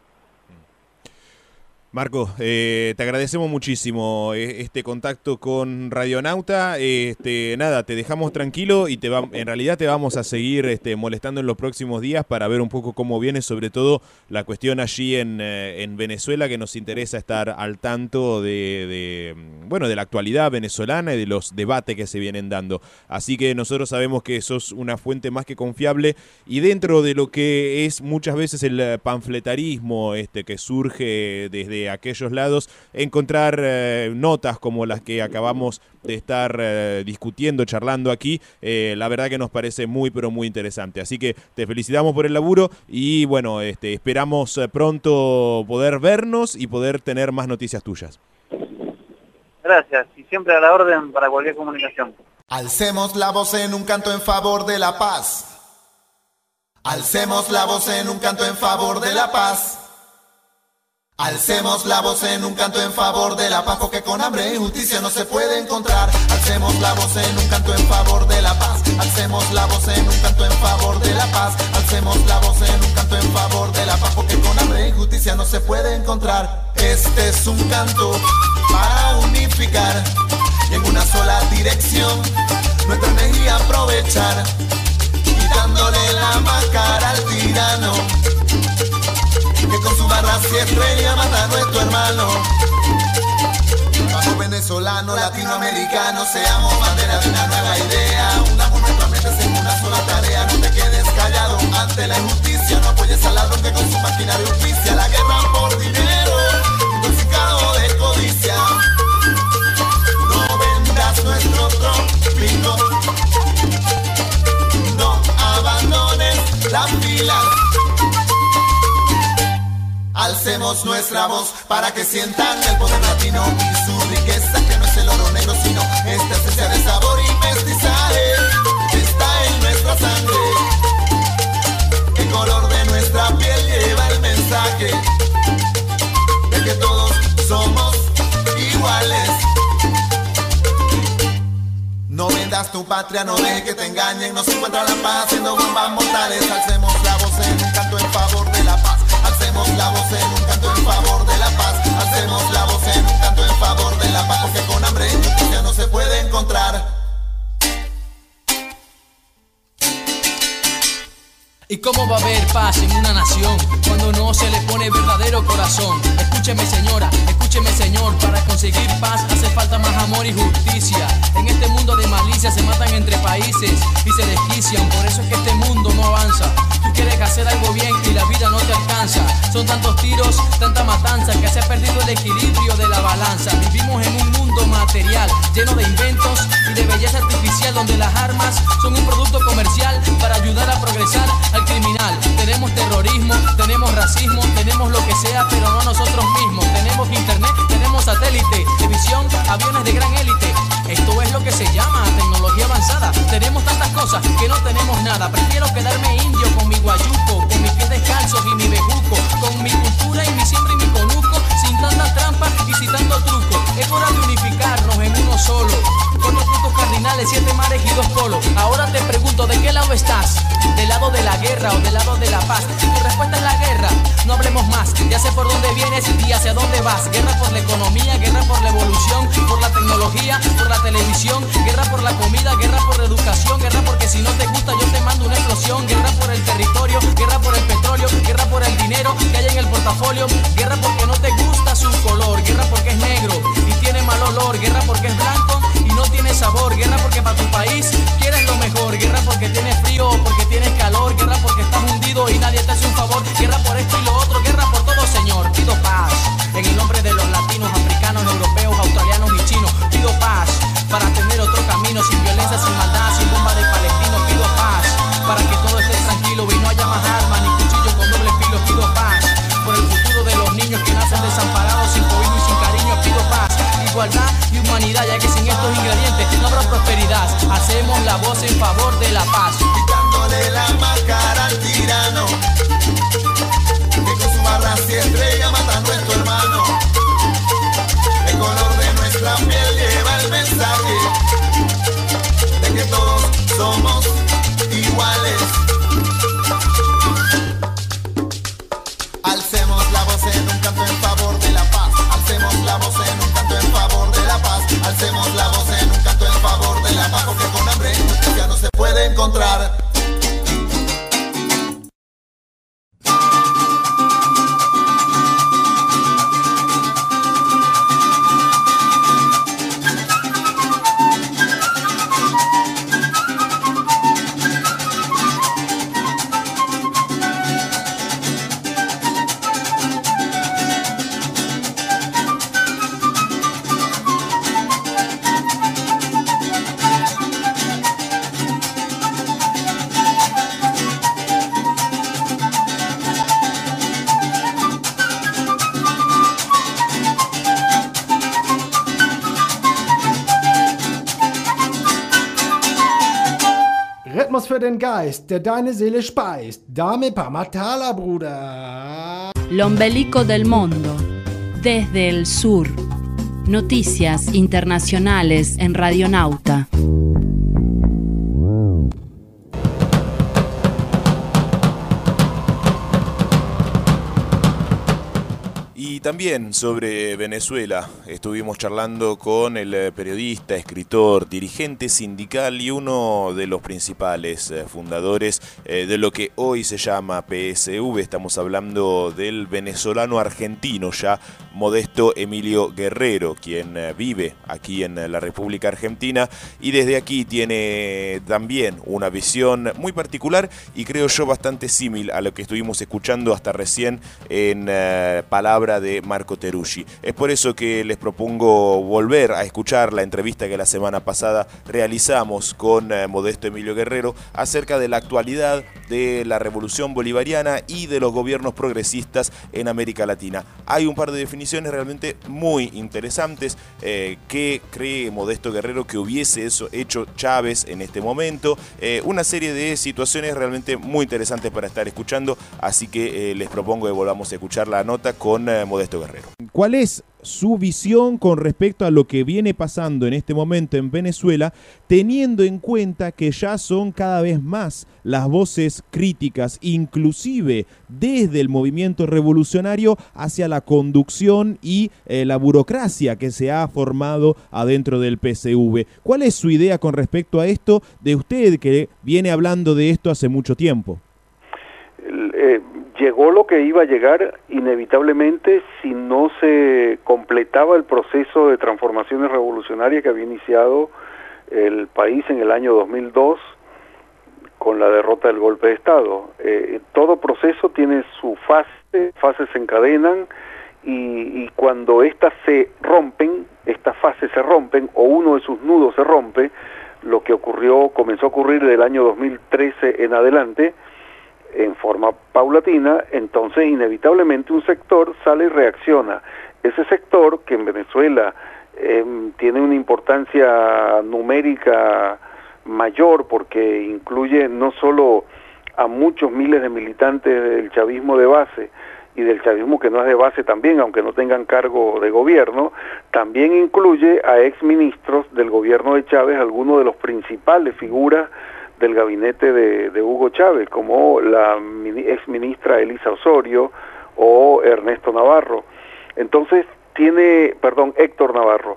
Marco, eh, te agradecemos muchísimo este contacto con Radionauta. Este, nada, te dejamos tranquilo y te va, en realidad te vamos a seguir este, molestando en los próximos días para ver un poco cómo viene, sobre todo la cuestión allí en, en Venezuela, que nos interesa estar al tanto de, de, bueno, de la actualidad venezolana y de los debates que se vienen dando. Así que nosotros sabemos que sos una fuente más que confiable, y dentro de lo que es muchas veces el panfletarismo este, que surge desde aquellos lados, encontrar eh, notas como las que acabamos de estar eh, discutiendo, charlando aquí, eh, la verdad que nos parece muy pero muy interesante. Así que te felicitamos por el laburo y bueno, este, esperamos pronto poder vernos y poder tener más noticias tuyas. Gracias, y siempre a la orden para cualquier comunicación. Alcemos la voz en un canto en favor de la paz. Alcemos la voz en un canto en favor de la paz. Alcemos la voz en un canto en favor de la paz, porque con hambre e injusticia no se puede encontrar. Alcemos la voz en un canto en favor de la paz. Alcemos la voz en un canto en favor de la paz. Alcemos la voz en un canto en favor de la paz, porque con hambre e injusticia no se puede encontrar. Este es un canto para unificar y en una sola dirección nuestra energía aprovechar, quitándole la máscara al tirano que con su barra si estrella mata a nuestro hermano. Vamos venezolanos, latinoamericanos, seamos bandera de una nueva idea. Unamos nuestras mentes en una sola tarea. No te quedes callado ante la injusticia. No apoyes al ladrón que con su maquinaria auspicia la guerra por dinero, intoxicado de codicia. No vendas nuestro trópico, no abandones la fila. Alcemos nuestra voz para que sientan el poder latino y su riqueza, que no es el oro negro, sino esta esencia de sabor y mestizaje que está en nuestra sangre. El color de nuestra piel lleva el mensaje de que todos somos iguales. No vendas tu patria, no dejes que te engañen, no se encuentra la paz haciendo bombas mortales. Alcemos la voz en un canto en favor de la paz. Alcemos la voz en un canto en favor de la paz. Alcemos la voz en un canto en favor de la paz, porque con hambre y injusticia no se puede encontrar. ¿Y cómo va a haber paz en una nación cuando no se le pone verdadero corazón? Escúcheme señora, escúcheme señor, para conseguir paz hace falta más amor y justicia. En este mundo de malicia se matan entre países y se desquician, por eso es que este mundo no avanza. Tú quieres hacer algo bien y la vida no te alcanza. Son tantos tiros, tanta matanza, que se ha perdido el equilibrio de la balanza. Vivimos en un mundo material, lleno de inventos y de belleza artificial, donde las armas son un producto comercial para ayudar a progresar al criminal. Tenemos terrorismo, tenemos racismo, tenemos lo que sea, pero no nosotros mismos. Tenemos internet, tenemos satélite, televisión, aviones de gran élite. Esto es lo que se llama tecnología avanzada. Tenemos tantas cosas que no tenemos nada. Prefiero quedarme indio con mi guayuco, con mis pies descalzos y mi bejuco, con mi cultura y mi siembra y mi conuco, sin tantas trampas y sin tanto truco. Es hora de unificarnos en uno solo, con los puntos cardinales, siete mares y dos polos. Ahora te pregunto, ¿de qué lado estás? ¿De ¿Del lado de la guerra o del lado de la paz? Si tu respuesta es la guerra, no hablemos más. Ya sé por dónde vienes y hacia dónde vas. Guerra por la economía, guerra por la evolución, por la tecnología, por la televisión, guerra por la comida, guerra por la educación, guerra porque si no te gusta yo te mando una explosión, guerra por el territorio, guerra por el petróleo, guerra por el dinero que hay en el portafolio, guerra porque no te gusta su color, guerra porque es negro y tiene mal olor, guerra porque es blanco y no tiene sabor, guerra porque para tu país quieres lo mejor, guerra porque tienes frío, porque tienes calor, guerra porque estás hundido y nadie te hace un favor, guerra por esto y lo otro, guerra por todo, señor. Pido paz en el nombre de los latinos, africanos, europeos, australianos y chinos. Pido paz para tener otro camino, sin violencia, sin maldad, sin bomba de palestinos. Pido paz para que todo esté tranquilo y no haya más armas ni cuchillos con doble filo. Pido paz por el futuro de los niños que nacen desamparados, sin cobijo y sin cariño. Pido paz, igualdad y humanidad, ya que sin estos ingredientes no habrá prosperidad. Hacemos la voz en favor de la paz, quitándole la máscara al tirano, que con su barra y estrella matando a tu hermano. El color de nuestra piel lleva el mensaje de que todos somos iguales. Alcemos la voz en un canto en favor de la paz. Alcemos la voz en un canto en favor de la paz. Alcemos la voz en un canto en favor de la paz, porque con hambre y justicia no se puede encontrar. Rhythmus für den Geist, der deine Seele speist. Dame pa' matala, Bruder. L'ombelico del mundo, desde el sur. Noticias internacionales en Radionauta. Y también sobre Venezuela estuvimos charlando con el periodista, escritor, dirigente sindical y uno de los principales fundadores de lo que hoy se llama P S V. Estamos hablando del venezolano argentino ya, Modesto Emilio Guerrero, quien vive aquí en la República Argentina y desde aquí tiene también una visión muy particular y creo yo bastante símil a lo que estuvimos escuchando hasta recién en uh, palabra de Marco Teruggi. Es por eso que les propongo volver a escuchar la entrevista que la semana pasada realizamos con uh, Modesto Emilio Guerrero acerca de la actualidad de la revolución bolivariana y de los gobiernos progresistas en América Latina. Hay un par de definiciones realmente muy interesantes. Eh, ¿Qué cree Modesto Guerrero que hubiese eso hecho Chávez en este momento? Eh, una serie de situaciones realmente muy interesantes para estar escuchando, así que eh, les propongo que volvamos a escuchar la nota con eh, Modesto Guerrero. ¿Cuál es su visión con respecto a lo que viene pasando en este momento en Venezuela, teniendo en cuenta que ya son cada vez más las voces críticas, inclusive desde el movimiento revolucionario hacia la conducción y eh, la burocracia que se ha formado adentro del P S V? ¿Cuál es su idea con respecto a esto de usted que viene hablando de esto hace mucho tiempo? Eh, llegó lo que iba a llegar inevitablemente si no se completaba el proceso de transformaciones revolucionarias que había iniciado el país en el año dos mil dos con la derrota del golpe de Estado. Eh, todo proceso tiene su fase, fases se encadenan y, y cuando estas se rompen, estas fases se rompen o uno de sus nudos se rompe, lo que ocurrió, comenzó a ocurrir del año dos mil trece en adelante, en forma paulatina, entonces inevitablemente un sector sale y reacciona. Ese sector, que en Venezuela eh, tiene una importancia numérica mayor porque incluye no solo a muchos miles de militantes del chavismo de base y del chavismo que no es de base también, aunque no tengan cargo de gobierno, también incluye a exministros del gobierno de Chávez, algunos de los principales figuras del gabinete de, de Hugo Chávez, como la ex ministra Elisa Osorio o Ernesto Navarro. Entonces tiene, perdón, Héctor Navarro,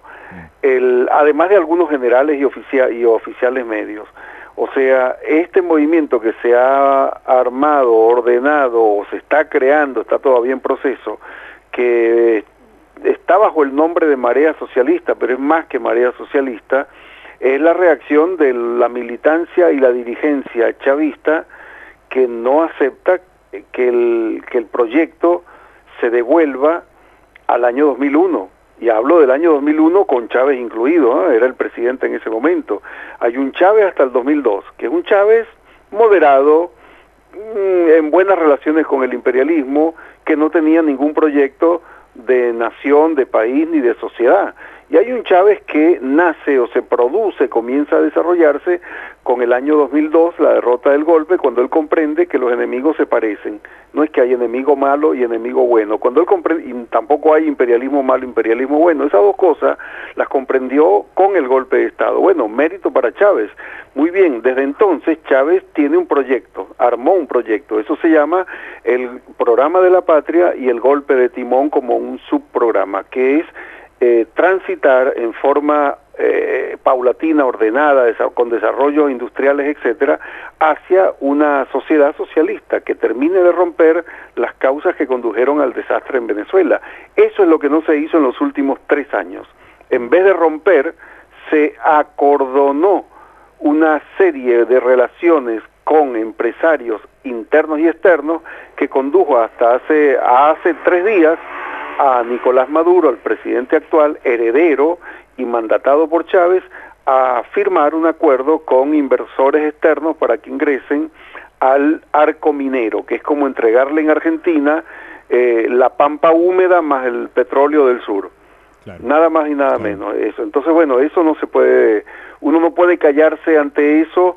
el, además de algunos generales y, oficia, y oficiales medios. O sea, este movimiento que se ha armado, ordenado o se está creando, está todavía en proceso, que está bajo el nombre de Marea Socialista, pero es más que Marea Socialista, es la reacción de la militancia y la dirigencia chavista que no acepta que el, que el proyecto se devuelva al año dos mil uno. Y hablo del año dos mil uno con Chávez incluido, ¿eh? Era el presidente en ese momento. Hay un Chávez hasta el dos mil dos, que es un Chávez moderado, mmm, en buenas relaciones con el imperialismo, que no tenía ningún proyecto de nación, de país ni de sociedad. Y hay un Chávez que nace o se produce, comienza a desarrollarse con el año dos mil dos, la derrota del golpe, cuando él comprende que los enemigos se parecen. No es que hay enemigo malo y enemigo bueno. Cuando él comprende, y tampoco hay imperialismo malo, imperialismo bueno. Esas dos cosas las comprendió con el golpe de Estado. Bueno, mérito para Chávez. Muy bien, desde entonces Chávez tiene un proyecto, armó un proyecto. Eso se llama el Programa de la Patria y el Golpe de Timón como un subprograma, que es Eh, transitar en forma eh, paulatina, ordenada, desa- con desarrollos industriales, etcétera, hacia una sociedad socialista que termine de romper las causas que condujeron al desastre en Venezuela. Eso es lo que no se hizo en los últimos tres años. En vez de romper, se acordonó una serie de relaciones con empresarios internos y externos que condujo hasta hace, hace tres días a Nicolás Maduro, el presidente actual, heredero y mandatado por Chávez, a firmar un acuerdo con inversores externos para que ingresen al arco minero, que es como entregarle en Argentina eh, la pampa húmeda más el petróleo del sur. Claro. Nada más y nada claro. menos eso. Entonces, bueno, eso no se puede, uno no puede callarse ante eso,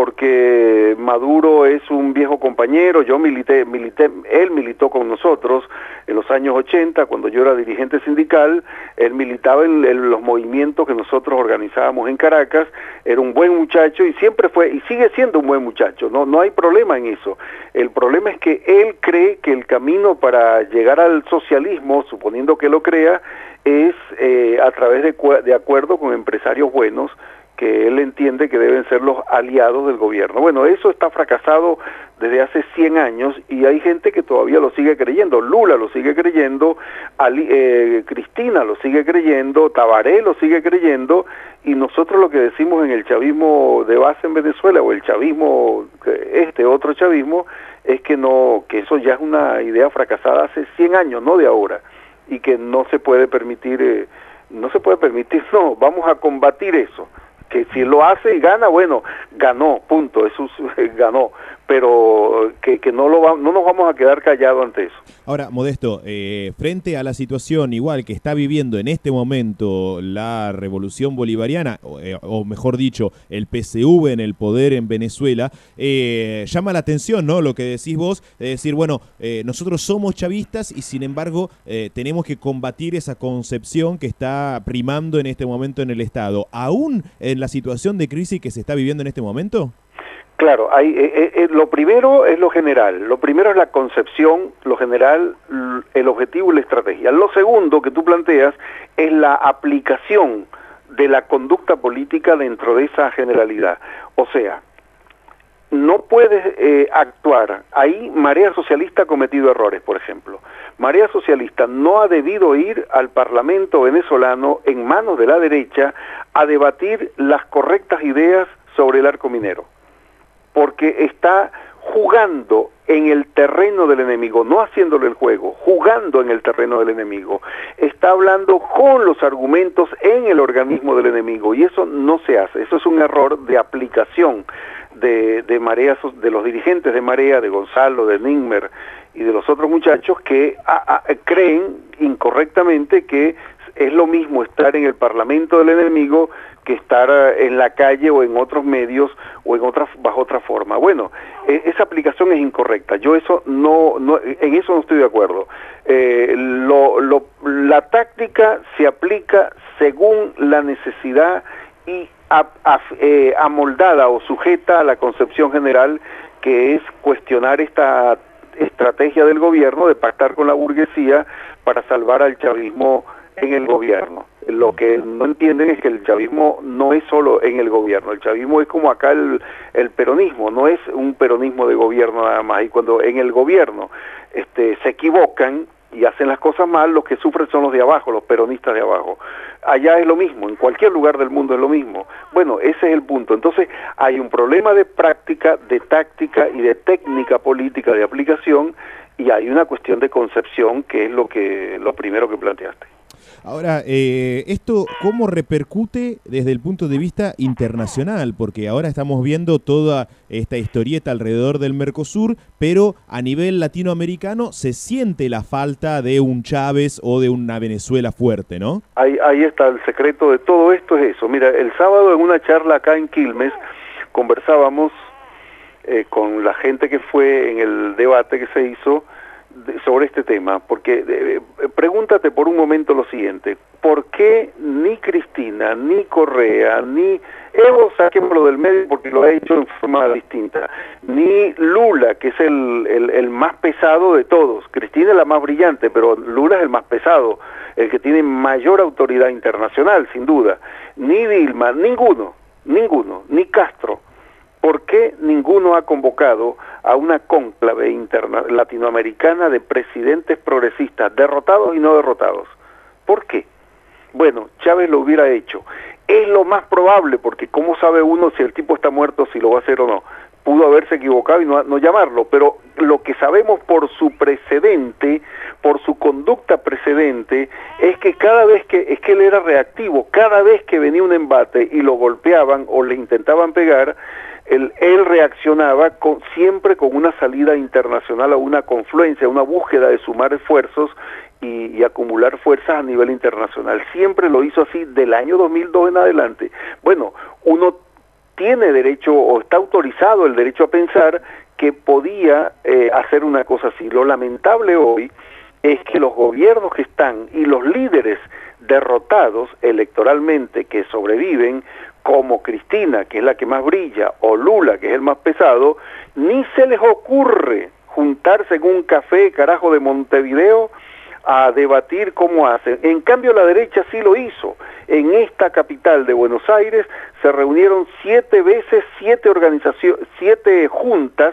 porque Maduro es un viejo compañero. Yo milité, milité, él militó con nosotros en los años ochenta, cuando yo era dirigente sindical. Él militaba en, en los movimientos que nosotros organizábamos en Caracas. Era un buen muchacho y siempre fue, y sigue siendo un buen muchacho, no, no hay problema en eso. El problema es que él cree que el camino para llegar al socialismo, suponiendo que lo crea, es eh, a través de, de acuerdo con empresarios buenos, que él entiende que deben ser los aliados del gobierno. Bueno, eso está fracasado desde hace cien años y hay gente que todavía lo sigue creyendo. Lula lo sigue creyendo, Ali, eh, Cristina lo sigue creyendo, Tabaré lo sigue creyendo, y nosotros lo que decimos en el chavismo de base en Venezuela, o el chavismo, este otro chavismo, es que no, que eso ya es una idea fracasada hace cien años, no de ahora, y que no se puede permitir, eh, no se puede permitir, no, vamos a combatir eso. Que si lo hace y gana, bueno, ganó, punto, eso es, ganó, pero que, que no, lo va, no nos vamos a quedar callados ante eso. Ahora, Modesto, eh, frente a la situación igual que está viviendo en este momento la revolución bolivariana, o, eh, o mejor dicho, el P C V en el poder en Venezuela, eh, llama la atención, ¿no?, lo que decís vos, de decir, bueno, eh, nosotros somos chavistas y sin embargo eh, tenemos que combatir esa concepción que está primando en este momento en el Estado, aún en la situación de crisis que se está viviendo en este momento. Claro, hay, eh, eh, lo primero es lo general, lo primero es la concepción, lo general, el objetivo y la estrategia. Lo segundo que tú planteas es la aplicación de la conducta política dentro de esa generalidad. O sea, no puedes eh, actuar. Ahí Marea Socialista ha cometido errores, por ejemplo. Marea Socialista no ha debido ir al Parlamento venezolano en manos de la derecha a debatir las correctas ideas sobre el arco minero, porque está jugando en el terreno del enemigo, no haciéndole el juego, jugando en el terreno del enemigo. Está hablando con los argumentos en el organismo del enemigo, y eso no se hace. Eso es un error de aplicación de, de Marea, de los dirigentes de Marea, de Gonzalo, de Nimmer y de los otros muchachos que a, a, creen incorrectamente que es lo mismo estar en el parlamento del enemigo que estar en la calle o en otros medios o en otra, bajo otra forma. Bueno, eh, esa aplicación es incorrecta. Yo eso no, no en eso no estoy de acuerdo. Eh, lo, lo, la táctica se aplica según la necesidad y a, a, eh, amoldada o sujeta a la concepción general, que es cuestionar esta estrategia del gobierno de pactar con la burguesía para salvar al chavismo en el gobierno. Lo que no entienden es que el chavismo no es solo en el gobierno, el chavismo es como acá el, el peronismo, no es un peronismo de gobierno nada más, y cuando en el gobierno este, se equivocan y hacen las cosas mal, los que sufren son los de abajo, los peronistas de abajo. Allá es lo mismo, en cualquier lugar del mundo es lo mismo. Bueno, ese es el punto. Entonces hay un problema de práctica, de táctica y de técnica política de aplicación, y hay una cuestión de concepción, que es lo que lo primero que planteaste. Ahora, eh, ¿esto cómo repercute desde el punto de vista internacional? Porque ahora estamos viendo toda esta historieta alrededor del Mercosur, pero a nivel latinoamericano se siente la falta de un Chávez o de una Venezuela fuerte, ¿no? Ahí, ahí está el secreto de todo esto, es eso. Mira, el sábado en una charla acá en Quilmes conversábamos eh, con la gente que fue en el debate que se hizo sobre este tema, porque eh, pregúntate por un momento lo siguiente: ¿por qué ni Cristina, ni Correa, ni Evo, saquémoslo del medio porque lo ha hecho en forma distinta, ni Lula, que es el, el, el más pesado de todos? Cristina es la más brillante, pero Lula es el más pesado, el que tiene mayor autoridad internacional, sin duda. Ni Dilma, ninguno, ninguno, ni Castro. ¿Por qué ninguno ha convocado a una cónclave interna latinoamericana de presidentes progresistas, derrotados y no derrotados? ¿Por qué? Bueno, Chávez lo hubiera hecho. Es lo más probable, porque ¿cómo sabe uno si el tipo está muerto, si lo va a hacer o no? Pudo haberse equivocado y no, no llamarlo, pero lo que sabemos por su precedente, por su conducta precedente, es que cada vez que, es que él era reactivo, cada vez que venía un embate y lo golpeaban o le intentaban pegar, Él, él reaccionaba con, siempre con una salida internacional, o una confluencia, una búsqueda de sumar esfuerzos y, y acumular fuerzas a nivel internacional. Siempre lo hizo así del año dos mil dos en adelante. Bueno, uno tiene derecho, o está autorizado el derecho a pensar que podía eh, hacer una cosa así. Lo lamentable hoy es que los gobiernos que están y los líderes derrotados electoralmente que sobreviven, como Cristina, que es la que más brilla, o Lula, que es el más pesado, ni se les ocurre juntarse en un café, carajo, de Montevideo a debatir cómo hacen. En cambio, la derecha sí lo hizo. En esta capital de Buenos Aires se reunieron siete veces, siete organizaciones, siete juntas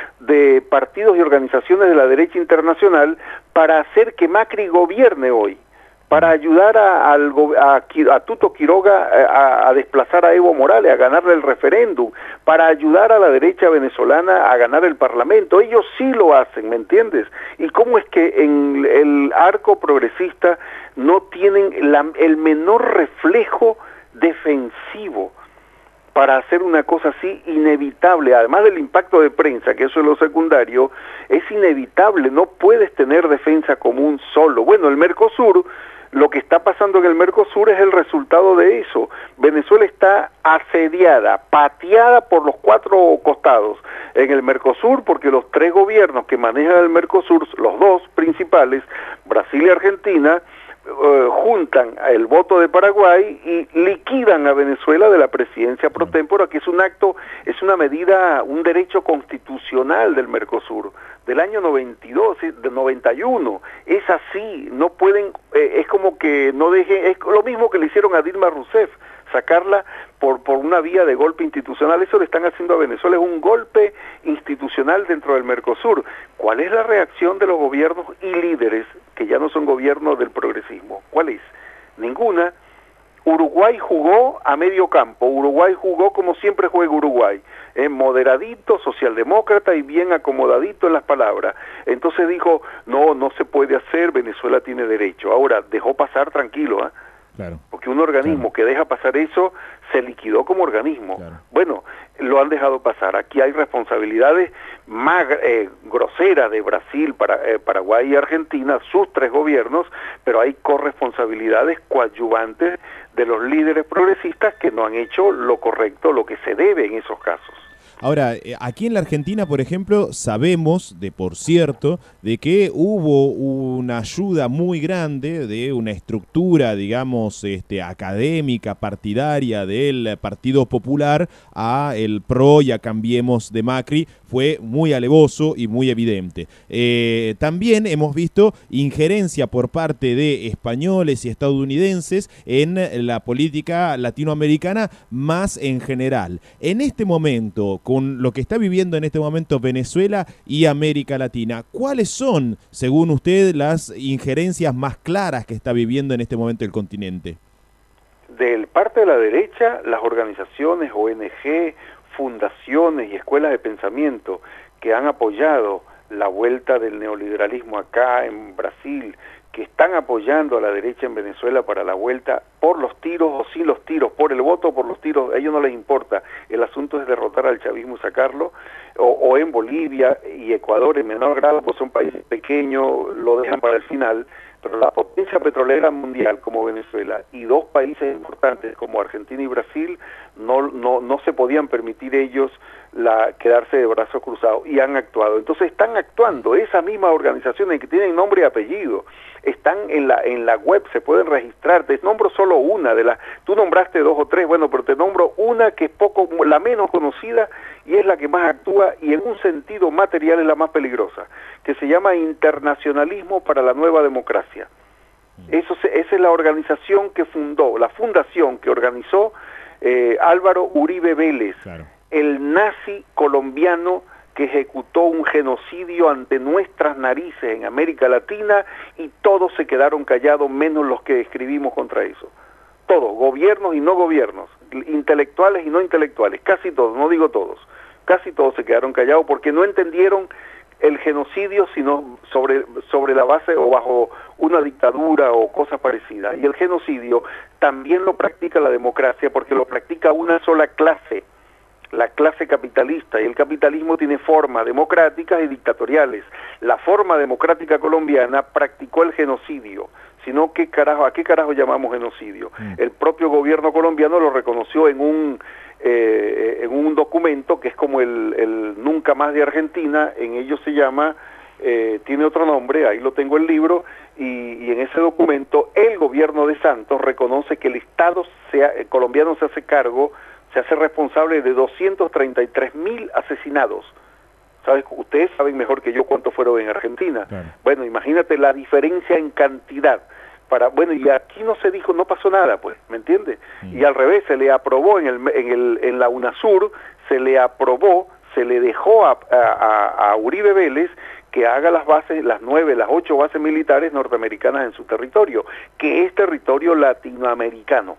de partidos y organizaciones de la derecha internacional para hacer que Macri gobierne hoy, para ayudar a, a, a, a Tuto Quiroga a, a desplazar a Evo Morales, a ganarle el referéndum, para ayudar a la derecha venezolana a ganar el Parlamento. Ellos sí lo hacen, ¿me entiendes? ¿Y cómo es que en el arco progresista no tienen la, el menor reflejo defensivo para hacer una cosa así inevitable? Además del impacto de prensa, que eso es lo secundario, es inevitable, no puedes tener defensa común solo. Bueno, el Mercosur, lo que está pasando en el Mercosur es el resultado de eso. Venezuela está asediada, pateada por los cuatro costados en el Mercosur, porque los tres gobiernos que manejan el Mercosur, los dos principales, Brasil y Argentina, Uh, juntan el voto de Paraguay y liquidan a Venezuela de la presidencia pro tempore, que es un acto, es una medida, un derecho constitucional del Mercosur del año noventa y dos, de noventa y uno. Es así, no pueden, eh, es como que no dejen, es lo mismo que le hicieron a Dilma Rousseff, sacarla por, por una vía de golpe institucional. Eso le están haciendo a Venezuela, es un golpe institucional dentro del Mercosur. ¿Cuál es la reacción de los gobiernos y líderes que ya no son gobiernos del progresismo? ¿Cuál es? Ninguna. Uruguay jugó a medio campo, Uruguay jugó como siempre juega Uruguay, eh, moderadito, socialdemócrata y bien acomodadito en las palabras. Entonces dijo, no, no se puede hacer, Venezuela tiene derecho. Ahora, dejó pasar tranquilo, ¿eh? Claro. Porque un organismo claro. que deja pasar eso se liquidó como organismo. Claro. Bueno, lo han dejado pasar. Aquí hay responsabilidades más eh, groseras de Brasil, para, eh, Paraguay y Argentina, sus tres gobiernos, pero hay corresponsabilidades coadyuvantes de los líderes progresistas que no han hecho lo correcto, lo que se debe en esos casos. Ahora, aquí en la Argentina, por ejemplo, sabemos, de por cierto, de que hubo una ayuda muy grande de una estructura, digamos, este, académica, partidaria del Partido Popular a el PRO y a Cambiemos de Macri. Fue muy alevoso y muy evidente. Eh, también hemos visto injerencia por parte de españoles y estadounidenses en la política latinoamericana más en general. En este momento, con lo que está viviendo en este momento Venezuela y América Latina, ¿cuáles son, según usted, las injerencias más claras que está viviendo en este momento el continente? Del parte de la derecha, las organizaciones, O N G, fundaciones y escuelas de pensamiento que han apoyado la vuelta del neoliberalismo acá en Brasil, que están apoyando a la derecha en Venezuela para la vuelta por los tiros o sin los tiros, por el voto o por los tiros, a ellos no les importa, el asunto es derrotar al chavismo y sacarlo, o, o en Bolivia y Ecuador en menor grado, pues son países pequeños, lo dejan para el final, pero la potencia petrolera mundial como Venezuela y dos países importantes como Argentina y Brasil no, no, no se podían permitir ellos la, quedarse de brazos cruzados y han actuado. Entonces están actuando, esas mismas organizaciones que tienen nombre y apellido, están en la en la web, se pueden registrar, te nombro solo una de las, tú nombraste dos o tres, bueno, pero te nombro una que es poco, la menos conocida y es la que más actúa y en un sentido material es la más peligrosa, que se llama Internacionalismo para la Nueva Democracia. Eso se, esa es la organización que fundó, la fundación que organizó eh, Álvaro Uribe Vélez, claro, el nazi colombiano que ejecutó un genocidio ante nuestras narices en América Latina y todos se quedaron callados menos los que escribimos contra eso. Todos, gobiernos y no gobiernos, intelectuales y no intelectuales, casi todos, no digo todos, casi todos se quedaron callados porque no entendieron el genocidio sino sobre, sobre la base o bajo una dictadura o cosas parecidas. Y el genocidio también lo practica la democracia porque lo practica una sola clase, la clase capitalista, y el capitalismo tiene formas democráticas y dictatoriales. La forma democrática colombiana practicó el genocidio, sino ¿qué carajo, ¿a qué carajo llamamos genocidio? Mm. El propio gobierno colombiano lo reconoció en un eh, en un documento que es como el, el Nunca Más de Argentina, en ello se llama, eh, tiene otro nombre, ahí lo tengo el libro, y, y en ese documento el gobierno de Santos reconoce que el Estado sea, el colombiano se hace cargo, se hace responsable de doscientos treinta y tres mil asesinados. ¿Sabes? Ustedes saben mejor que yo cuántos fueron en Argentina. Claro. Bueno, imagínate la diferencia en cantidad. Para, bueno, y aquí no se dijo, no pasó nada, pues, ¿me entiendes? Mm. Y al revés, se le aprobó en, el, en, el, en la UNASUR, se le aprobó, se le dejó a, a, a Uribe Vélez que haga las bases, las nueve, las ocho bases militares norteamericanas en su territorio, que es territorio latinoamericano.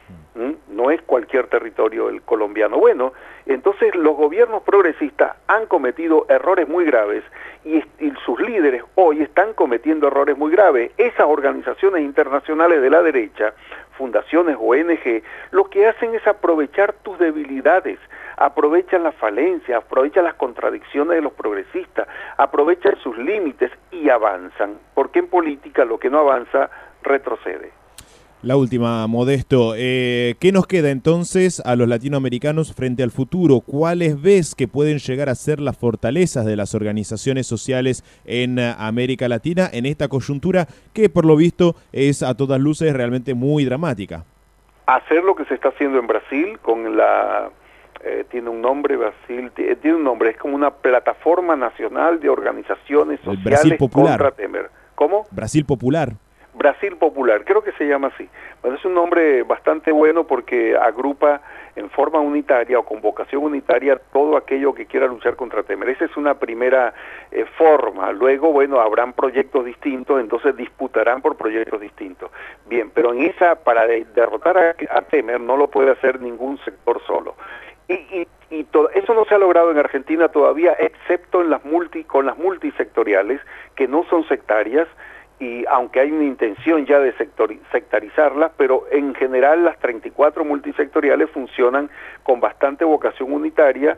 No es cualquier territorio el colombiano. Bueno, entonces los gobiernos progresistas han cometido errores muy graves y, y sus líderes hoy están cometiendo errores muy graves. Esas organizaciones internacionales de la derecha, fundaciones O N G, lo que hacen es aprovechar tus debilidades, aprovechan las falencias, aprovechan las contradicciones de los progresistas, aprovechan sus límites y avanzan, porque en política lo que no avanza retrocede. La última, Modesto. Eh, ¿Qué nos queda entonces a los latinoamericanos frente al futuro? ¿Cuáles ves que pueden llegar a ser las fortalezas de las organizaciones sociales en América Latina en esta coyuntura que por lo visto es a todas luces realmente muy dramática? Hacer lo que se está haciendo en Brasil con la... Eh, tiene un nombre, Brasil, tiene un nombre, es como una plataforma nacional de organizaciones sociales contra Temer. ¿Cómo? Brasil Popular. Brasil Popular, creo que se llama así. Bueno, es un nombre bastante bueno porque agrupa en forma unitaria o con vocación unitaria todo aquello que quiera luchar contra Temer. Esa es una primera eh, forma. Luego, bueno, habrán proyectos distintos, entonces disputarán por proyectos distintos. Bien, pero en esa, para de, derrotar a, a Temer no lo puede hacer ningún sector solo. Y, y, y todo, eso no se ha logrado en Argentina todavía, excepto en las multi, con las multisectoriales, que no son sectarias, y aunque hay una intención ya de sector, sectarizarlas, pero en general las treinta y cuatro multisectoriales funcionan con bastante vocación unitaria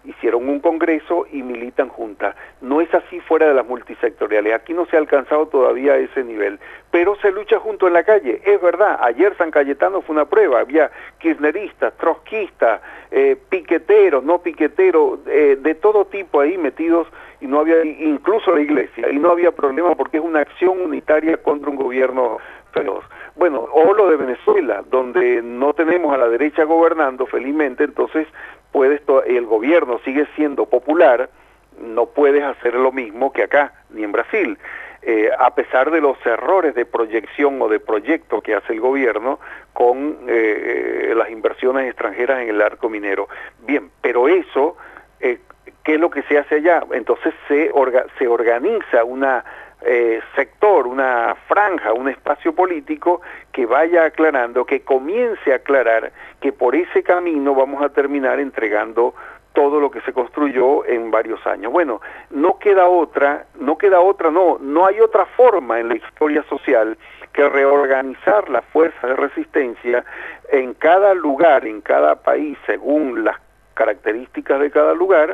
hicieron un congreso y militan juntas. No es así fuera de las multisectoriales. Aquí no se ha alcanzado todavía ese nivel, pero se lucha junto en la calle. Es verdad, ayer San Cayetano fue una prueba. Había kirchneristas, trotskistas, eh, piqueteros, no piqueteros, eh, de todo tipo ahí metidos, y no había, incluso la iglesia, y no había problema porque es una acción unitaria contra un gobierno feroz. Bueno, o lo de Venezuela, donde no tenemos a la derecha gobernando, felizmente, entonces puedes el gobierno sigue siendo popular, no puedes hacer lo mismo que acá, ni en Brasil. Eh, a pesar de los errores de proyección o de proyecto que hace el gobierno con eh, las inversiones extranjeras en el arco minero. Bien, pero eso, eh, ¿qué es lo que se hace allá? Entonces se, orga, se organiza una eh, sector, una franja, un espacio político que vaya aclarando, que comience a aclarar que por ese camino vamos a terminar entregando todo lo que se construyó en varios años. Bueno, no queda otra, no queda otra, no, no hay otra forma en la historia social que reorganizar las fuerzas de resistencia en cada lugar, en cada país, según las características de cada lugar,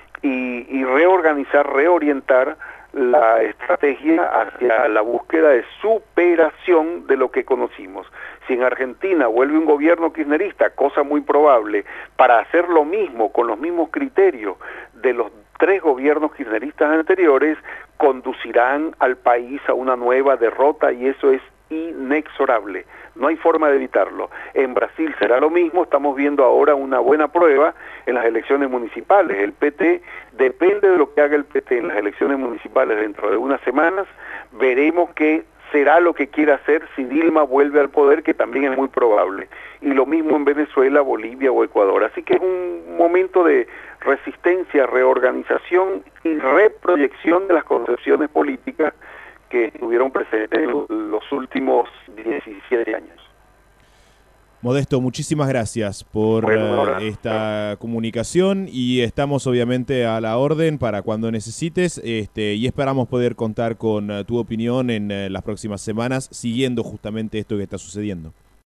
y, y reorganizar, reorientar la estrategia hacia la búsqueda de superación de lo que conocimos. Si en Argentina vuelve un gobierno kirchnerista, cosa muy probable, para hacer lo mismo, con los mismos criterios de los tres gobiernos kirchneristas anteriores, conducirán al país a una nueva derrota, y eso es inexorable. No hay forma de evitarlo. En Brasil será lo mismo. Estamos viendo ahora una buena prueba en las elecciones municipales. El P T, depende de lo que haga el P T en las elecciones municipales dentro de unas semanas, veremos qué será lo que quiera hacer si Dilma vuelve al poder, que también es muy probable. Y lo mismo en Venezuela, Bolivia o Ecuador. Así que es un momento de resistencia, reorganización y reproyección de las concepciones políticas que estuvieron presentes en los últimos diecisiete años. Modesto, muchísimas gracias por bueno, uh, esta comunicación, y estamos obviamente a la orden para cuando necesites, este, y esperamos poder contar con uh, tu opinión en uh, las próximas semanas, siguiendo justamente esto que está sucediendo.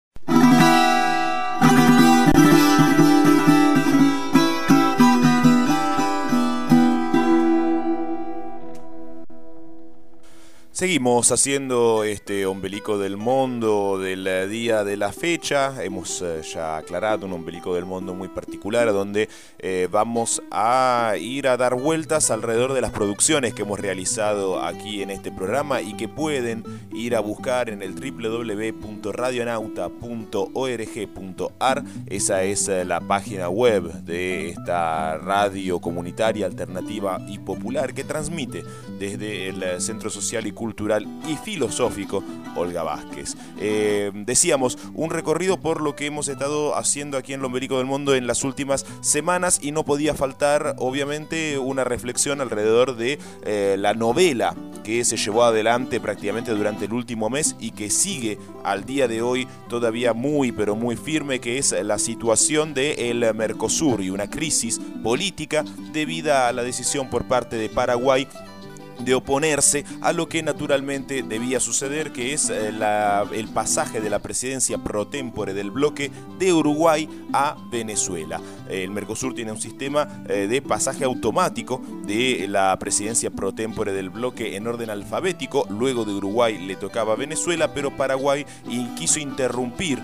Seguimos haciendo este ombelico del mundo del día de la fecha. Hemos eh, ya aclarado un ombelico del mundo muy particular, donde eh, vamos a ir a dar vueltas alrededor de las producciones que hemos realizado aquí en este programa y que pueden ir a buscar en el doble u doble u doble u punto radionauta punto org punto ar. Esa es eh, la página web de esta radio comunitaria, alternativa y popular que transmite desde el Centro Social y Cultural y Filosófico Olga Vázquez. Eh, decíamos, un recorrido por lo que hemos estado haciendo aquí en Lombelico del Mundo en las últimas semanas, y no podía faltar obviamente una reflexión alrededor de eh, la novela que se llevó adelante prácticamente durante el último mes y que sigue al día de hoy todavía muy pero muy firme, que es la situación del Mercosur y una crisis política debida a la decisión por parte de Paraguay de oponerse a lo que naturalmente debía suceder, que es eh, la, el pasaje de la presidencia pro tempore del bloque de Uruguay a Venezuela. El Mercosur tiene un sistema eh, de pasaje automático de la presidencia pro tempore del bloque en orden alfabético. Luego de Uruguay le tocaba a Venezuela, pero Paraguay quiso interrumpir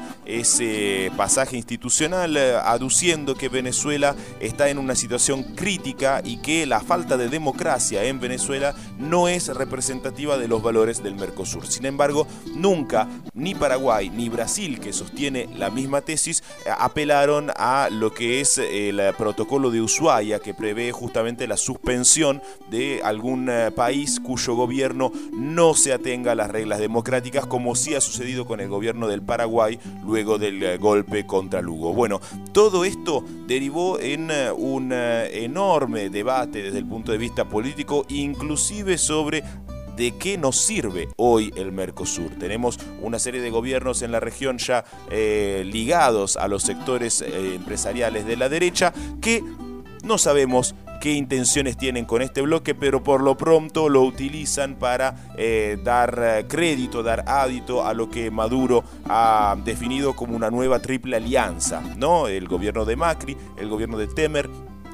ese pasaje institucional, eh, aduciendo que Venezuela está en una situación crítica y que la falta de democracia en Venezuela no es representativa de los valores del Mercosur. Sin embargo, nunca ni Paraguay ni Brasil, que sostiene la misma tesis, apelaron a lo que es el protocolo de Ushuaia, que prevé justamente la suspensión de algún país cuyo gobierno no se atenga a las reglas democráticas, como sí ha sucedido con el gobierno del Paraguay luego del golpe contra Lugo. Bueno, todo esto derivó en un enorme debate desde el punto de vista político, inclusive sobre de qué nos sirve hoy el Mercosur. Tenemos una serie de gobiernos en la región ya eh, ligados a los sectores eh, empresariales de la derecha, que no sabemos qué intenciones tienen con este bloque, pero por lo pronto lo utilizan para eh, dar crédito, dar adito a lo que Maduro ha definido como una nueva triple alianza, ¿no? El gobierno de Macri, el gobierno de Temer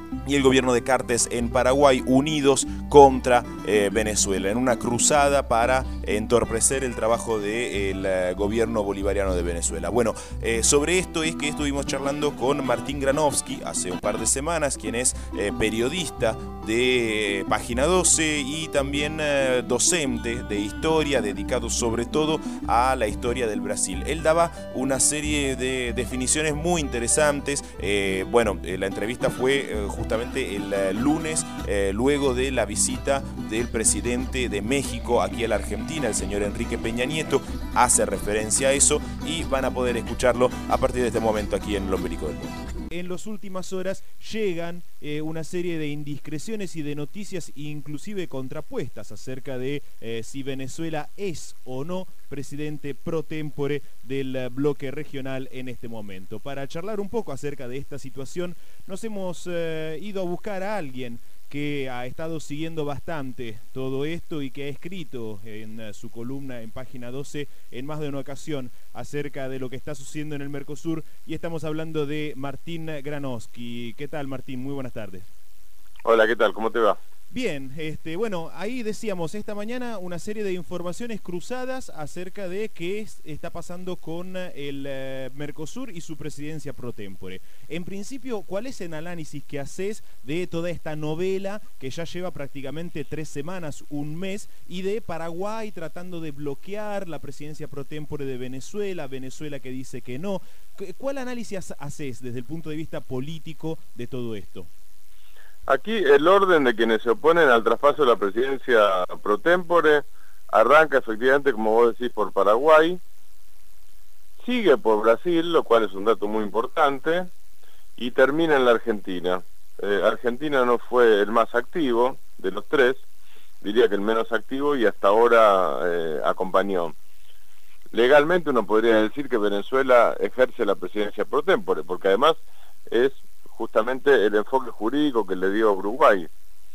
y el gobierno de Cartes en Paraguay, unidos contra eh, Venezuela, en una cruzada para entorpecer el trabajo del eh, gobierno bolivariano de Venezuela. Bueno, eh, sobre esto es que estuvimos charlando con Martín Granovsky hace un par de semanas, quien es eh, periodista de Página doce y también eh, docente de historia, dedicado sobre todo a la historia del Brasil. Él daba una serie de definiciones muy interesantes. Eh, bueno, eh, la entrevista fue eh, justamente el eh, lunes, eh, luego de la visita del presidente de México aquí a la Argentina, el señor Enrique Peña Nieto. Hace referencia a eso y van a poder escucharlo a partir de este momento aquí en El Ombelico del Mundo. En las últimas horas llegan eh, una serie de indiscreciones y de noticias inclusive contrapuestas acerca de eh, si Venezuela es o no presidente pro tempore del eh, bloque regional en este momento. Para charlar un poco acerca de esta situación, nos hemos eh, ido a buscar a alguien que ha estado siguiendo bastante todo esto y que ha escrito en uh, su columna en Página doce en más de una ocasión acerca de lo que está sucediendo en el Mercosur, y estamos hablando de Martín Granovsky. ¿Qué tal, Martín? Muy buenas tardes. Hola, ¿qué tal? ¿Cómo te va? Bien, este, bueno, ahí decíamos esta mañana una serie de informaciones cruzadas acerca de qué es, está pasando con el eh, Mercosur y su presidencia pro tempore. En principio, ¿cuál es el análisis que haces de toda esta novela que ya lleva prácticamente tres semanas, un mes, y de Paraguay tratando de bloquear la presidencia pro tempore de Venezuela, Venezuela que dice que no? ¿Cuál análisis haces desde el punto de vista político de todo esto? Aquí el orden de quienes se oponen al traspaso de la presidencia pro tempore arranca efectivamente, como vos decís, por Paraguay, sigue por Brasil, lo cual es un dato muy importante, y termina en la Argentina. Eh, Argentina no fue el más activo de los tres, diría que el menos activo, y hasta ahora eh, acompañó. Legalmente uno podría decir que Venezuela ejerce la presidencia pro tempore, porque además es justamente el enfoque jurídico que le dio Uruguay.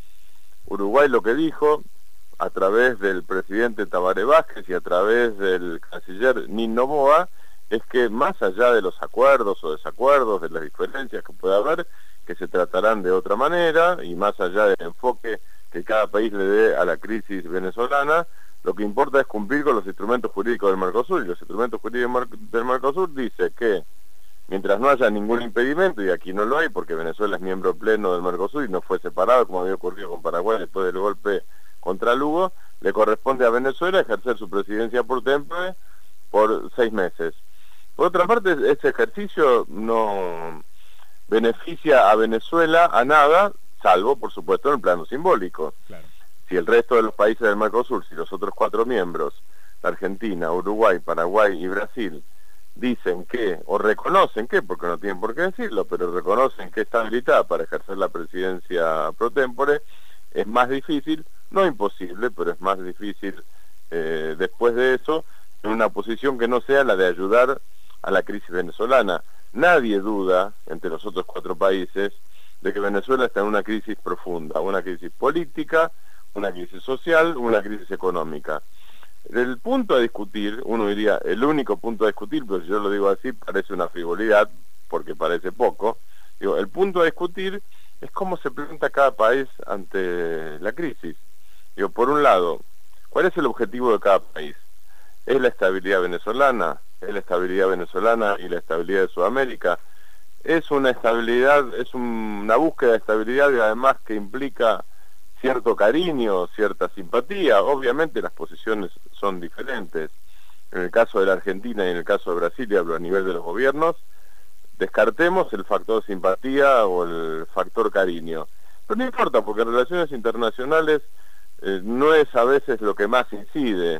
Uruguay lo que dijo, a través del presidente Tabaré Vázquez y a través del canciller Nin Noboa, es que más allá de los acuerdos o desacuerdos, de las diferencias que pueda haber, que se tratarán de otra manera, y más allá del enfoque que cada país le dé a la crisis venezolana, lo que importa es cumplir con los instrumentos jurídicos del Mercosur, y los instrumentos jurídicos del Mercosur dice que mientras no haya ningún impedimento, y aquí no lo hay porque Venezuela es miembro pleno del Mercosur y no fue separado como había ocurrido con Paraguay después del golpe contra Lugo, le corresponde a Venezuela ejercer su presidencia por tempore por seis meses. Por otra parte, ese ejercicio no beneficia a Venezuela a nada, salvo, por supuesto, en el plano simbólico. Claro. Si el resto de los países del Mercosur, si los otros cuatro miembros, Argentina, Uruguay, Paraguay y Brasil, dicen que, o reconocen que, porque no tienen por qué decirlo, pero reconocen que está habilitada para ejercer la presidencia pro tempore, es más difícil, no imposible, pero es más difícil eh, después de eso, en una posición que no sea la de ayudar a la crisis venezolana. Nadie duda, entre los otros cuatro países, de que Venezuela está en una crisis profunda, una crisis política, una crisis social, una crisis económica. El punto a discutir, uno diría, el único punto a discutir, pero si yo lo digo así parece una frivolidad, porque parece poco, digo, el punto a discutir es cómo se presenta cada país ante la crisis. Digo, por un lado, ¿cuál es el objetivo de cada país? ¿Es la estabilidad venezolana? ¿Es la estabilidad venezolana y la estabilidad de Sudamérica? Es una estabilidad, es una búsqueda de estabilidad y además que implica cierto cariño, cierta simpatía. Obviamente las posiciones son diferentes. En el caso de la Argentina y en el caso de Brasil, y hablo a nivel de los gobiernos, descartemos el factor simpatía o el factor cariño. Pero no importa, porque en relaciones internacionales eh, no es a veces lo que más incide.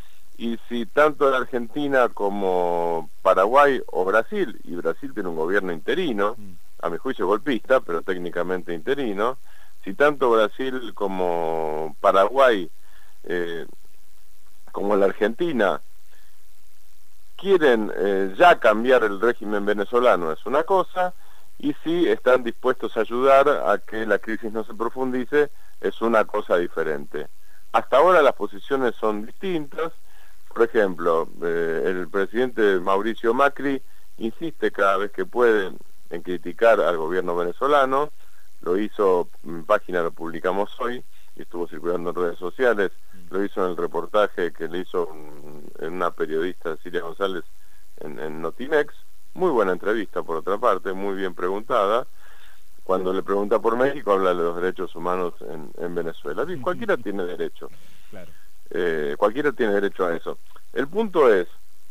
Y si tanto la Argentina como Paraguay o Brasil, y Brasil tiene un gobierno interino, a mi juicio golpista, pero técnicamente interino, si tanto Brasil como Paraguay, eh, como la Argentina, quieren eh, ya cambiar el régimen venezolano, es una cosa, y si están dispuestos a ayudar a que la crisis no se profundice, es una cosa diferente. Hasta ahora las posiciones son distintas. Por ejemplo, eh, el presidente Mauricio Macri insiste cada vez que puede en criticar al gobierno venezolano. lo hizo en página, lo publicamos hoy, y estuvo circulando en redes sociales, lo hizo en el reportaje que le hizo un, una periodista, Cecilia González, en, en Notimex. Muy buena entrevista, por otra parte, muy bien preguntada. Cuando le pregunta por México, habla de los derechos humanos en, en Venezuela. Y cualquiera tiene derecho. Claro. Eh, cualquiera tiene derecho a eso. El punto es,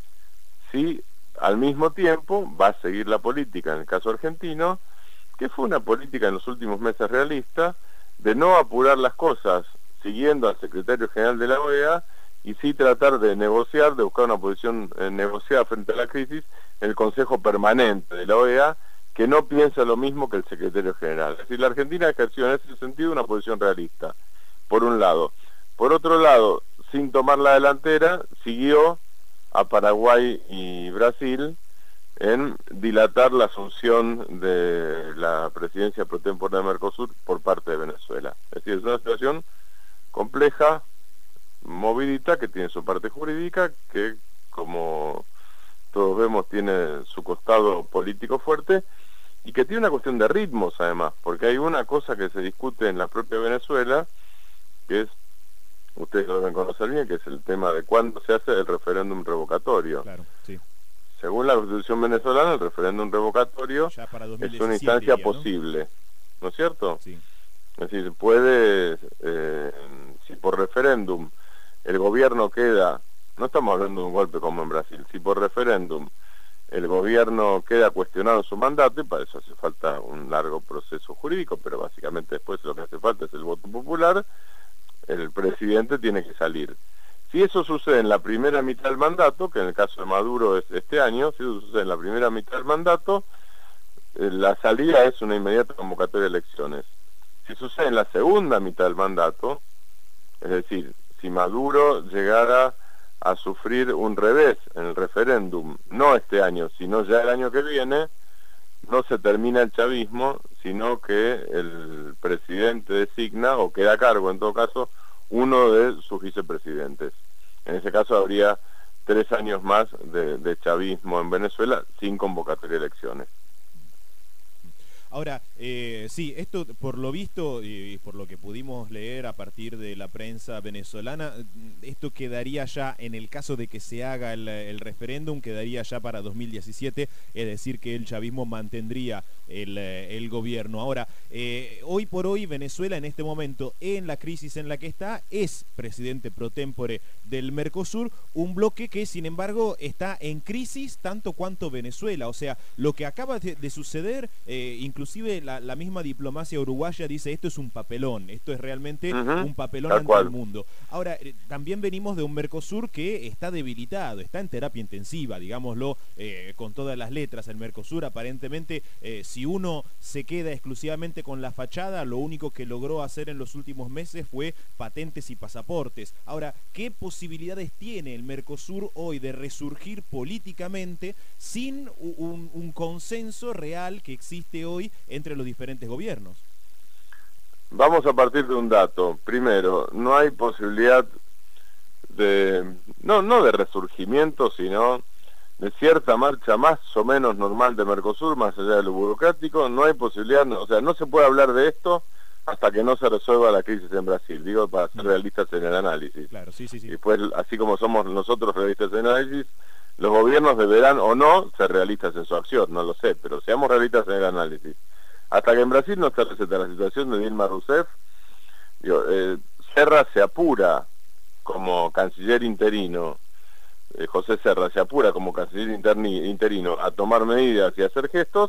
si al mismo tiempo va a seguir la política, en el caso argentino, que fue una política en los últimos meses realista, de no apurar las cosas siguiendo al secretario general de la O E A y sí tratar de negociar, de buscar una posición eh, negociada frente a la crisis en el Consejo Permanente de la O E A, que no piensa lo mismo que el secretario general. Es decir, la Argentina ejerció en ese sentido una posición realista, por un lado. Por otro lado, sin tomar la delantera, siguió a Paraguay y Brasil en dilatar la asunción de la presidencia pro tempore de Mercosur por parte de Venezuela. Es decir, es una situación compleja, movidita, que tiene su parte jurídica, que como todos vemos tiene su costado político fuerte, y que tiene una cuestión de ritmos además, porque hay una cosa que se discute en la propia Venezuela, que es, ustedes lo deben conocer bien, que es el tema de cuándo se hace el referéndum revocatorio. Claro, sí. Según la Constitución venezolana, el referéndum revocatorio es una instancia ya, ¿no? posible, ¿no es cierto? Sí. Es decir, puede, eh, si por referéndum el gobierno queda, no estamos hablando de un golpe como en Brasil, si por referéndum el gobierno queda cuestionado su mandato, y para eso hace falta un largo proceso jurídico, pero básicamente después lo que hace falta es el voto popular, el presidente tiene que salir. Si eso sucede en la primera mitad del mandato, que en el caso de Maduro es este año, si eso sucede en la primera mitad del mandato, eh, la salida es una inmediata convocatoria de elecciones. Si sucede en la segunda mitad del mandato, es decir, si Maduro llegara a sufrir un revés en el referéndum, no este año, sino ya el año que viene, no se termina el chavismo, sino que el presidente designa, o queda a cargo en todo caso, uno de sus vicepresidentes. En ese caso habría tres años más de, de chavismo en Venezuela sin convocatoria de elecciones. Ahora, eh, sí, esto por lo visto y por lo que pudimos leer a partir de la prensa venezolana, esto quedaría ya, en el caso de que se haga el, el referéndum, quedaría ya para dos mil diecisiete, es decir, que el chavismo mantendría el, el gobierno. Ahora, eh, hoy por hoy Venezuela en este momento, en la crisis en la que está, es presidente pro tempore del Mercosur, un bloque que sin embargo está en crisis tanto cuanto Venezuela. O sea, lo que acaba de, de suceder, eh, inclusive la, la misma diplomacia uruguaya dice esto es un papelón, esto es realmente uh-huh, un papelón ante el mundo. Ahora, eh, también venimos de un Mercosur que está debilitado, está en terapia intensiva, digámoslo eh, con todas las letras. El Mercosur aparentemente, eh, si uno se queda exclusivamente con la fachada, lo único que logró hacer en los últimos meses fue patentes y pasaportes. Ahora, ¿qué posibilidades tiene el Mercosur hoy de resurgir políticamente sin un, un consenso real que existe hoy entre los diferentes gobiernos? Vamos a partir de un dato. Primero, no hay posibilidad de, no, no de resurgimiento, sino de cierta marcha más o menos normal de Mercosur, más allá de lo burocrático. No hay posibilidad, o sea, no se puede hablar de esto hasta que no se resuelva la crisis en Brasil, digo, para ser realistas en el análisis. Claro, sí, sí, sí. Y pues, así como somos nosotros realistas en el análisis, los gobiernos deberán o no ser realistas en su acción, no lo sé, pero seamos realistas en el análisis. Hasta que en Brasil no se receta la situación de Dilma Rousseff, digo, eh, Serra se apura como canciller interino, eh, José Serra se apura como canciller interni, interino a tomar medidas y a hacer gestos,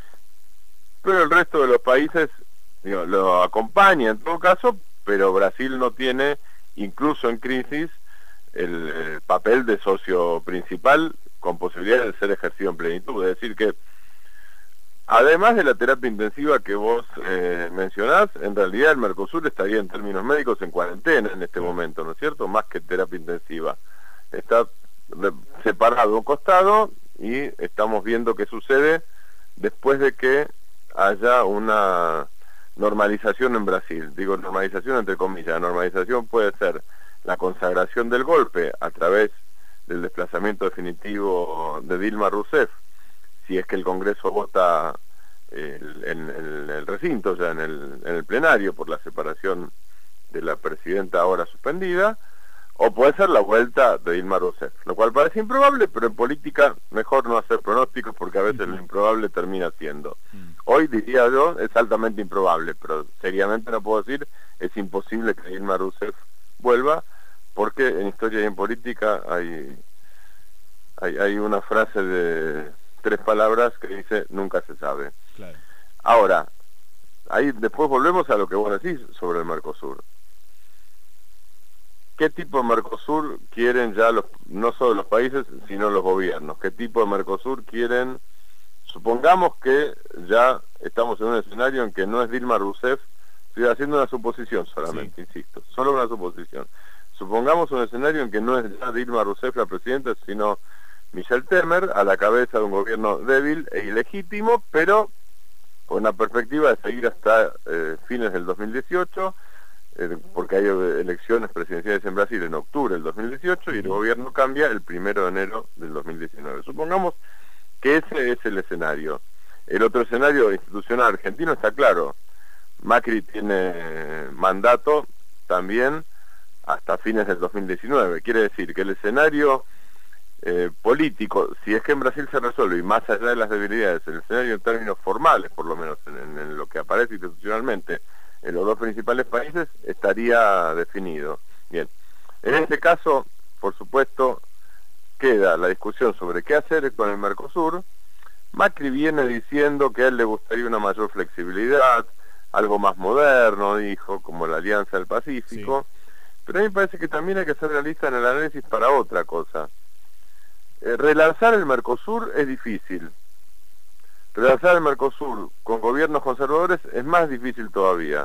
pero el resto de los países digo, lo acompaña en todo caso, pero Brasil no tiene, incluso en crisis, el, el papel de socio principal con posibilidad de ser ejercido en plenitud. Es decir que, además de la terapia intensiva que vos eh, mencionás, en realidad el Mercosur estaría en términos médicos en cuarentena en este momento, ¿no es cierto? Más que terapia intensiva. Está separado un costado y estamos viendo qué sucede después de que haya una normalización en Brasil. Digo normalización entre comillas. La normalización puede ser la consagración del golpe a través del desplazamiento definitivo de Dilma Rousseff, si es que el Congreso vota el, en, en el recinto, ya en el, en el plenario, por la separación de la presidenta ahora suspendida, o puede ser la vuelta de Dilma Rousseff, lo cual parece improbable, pero en política mejor no hacer pronósticos porque a veces lo improbable termina siendo. Hoy diría yo, es altamente improbable, pero seriamente no puedo decir, es imposible que Dilma Rousseff vuelva, porque en historia y en política hay, hay, hay una frase de tres palabras que dice, nunca se sabe. Claro. Ahora, ahí después volvemos a lo que vos decís sobre el Mercosur. ¿Qué tipo de Mercosur quieren ya los, no solo los países, sino los gobiernos? ¿Qué tipo de Mercosur quieren? Supongamos que ya estamos en un escenario en que no es Dilma Rousseff, estoy haciendo una suposición solamente, sí. insisto, solo una suposición. Supongamos un escenario en que no es ya Dilma Rousseff la presidenta, sino Michel Temer a la cabeza de un gobierno débil e ilegítimo, pero con una perspectiva de seguir hasta eh, fines del dos mil dieciocho, porque hay elecciones presidenciales en Brasil en octubre del dos mil dieciocho y el gobierno cambia el primero de enero del dos mil diecinueve. Supongamos que ese es el escenario. El otro escenario institucional argentino está claro. Macri tiene mandato también hasta fines del dos mil diecinueve. Quiere decir que el escenario eh, político, si es que en Brasil se resuelve, y más allá de las debilidades, el escenario en términos formales, por lo menos en, en, en lo que aparece institucionalmente, en los dos principales países estaría definido. Bien, en este caso, por supuesto, queda la discusión sobre qué hacer con el Mercosur. Macri viene diciendo que a él le gustaría una mayor flexibilidad, algo más moderno, dijo, como la Alianza del Pacífico, sí. Pero a mí me parece que también hay que ser realista en el análisis para otra cosa. Eh, relanzar el Mercosur es difícil. Relanzar el Mercosur con gobiernos conservadores es más difícil todavía,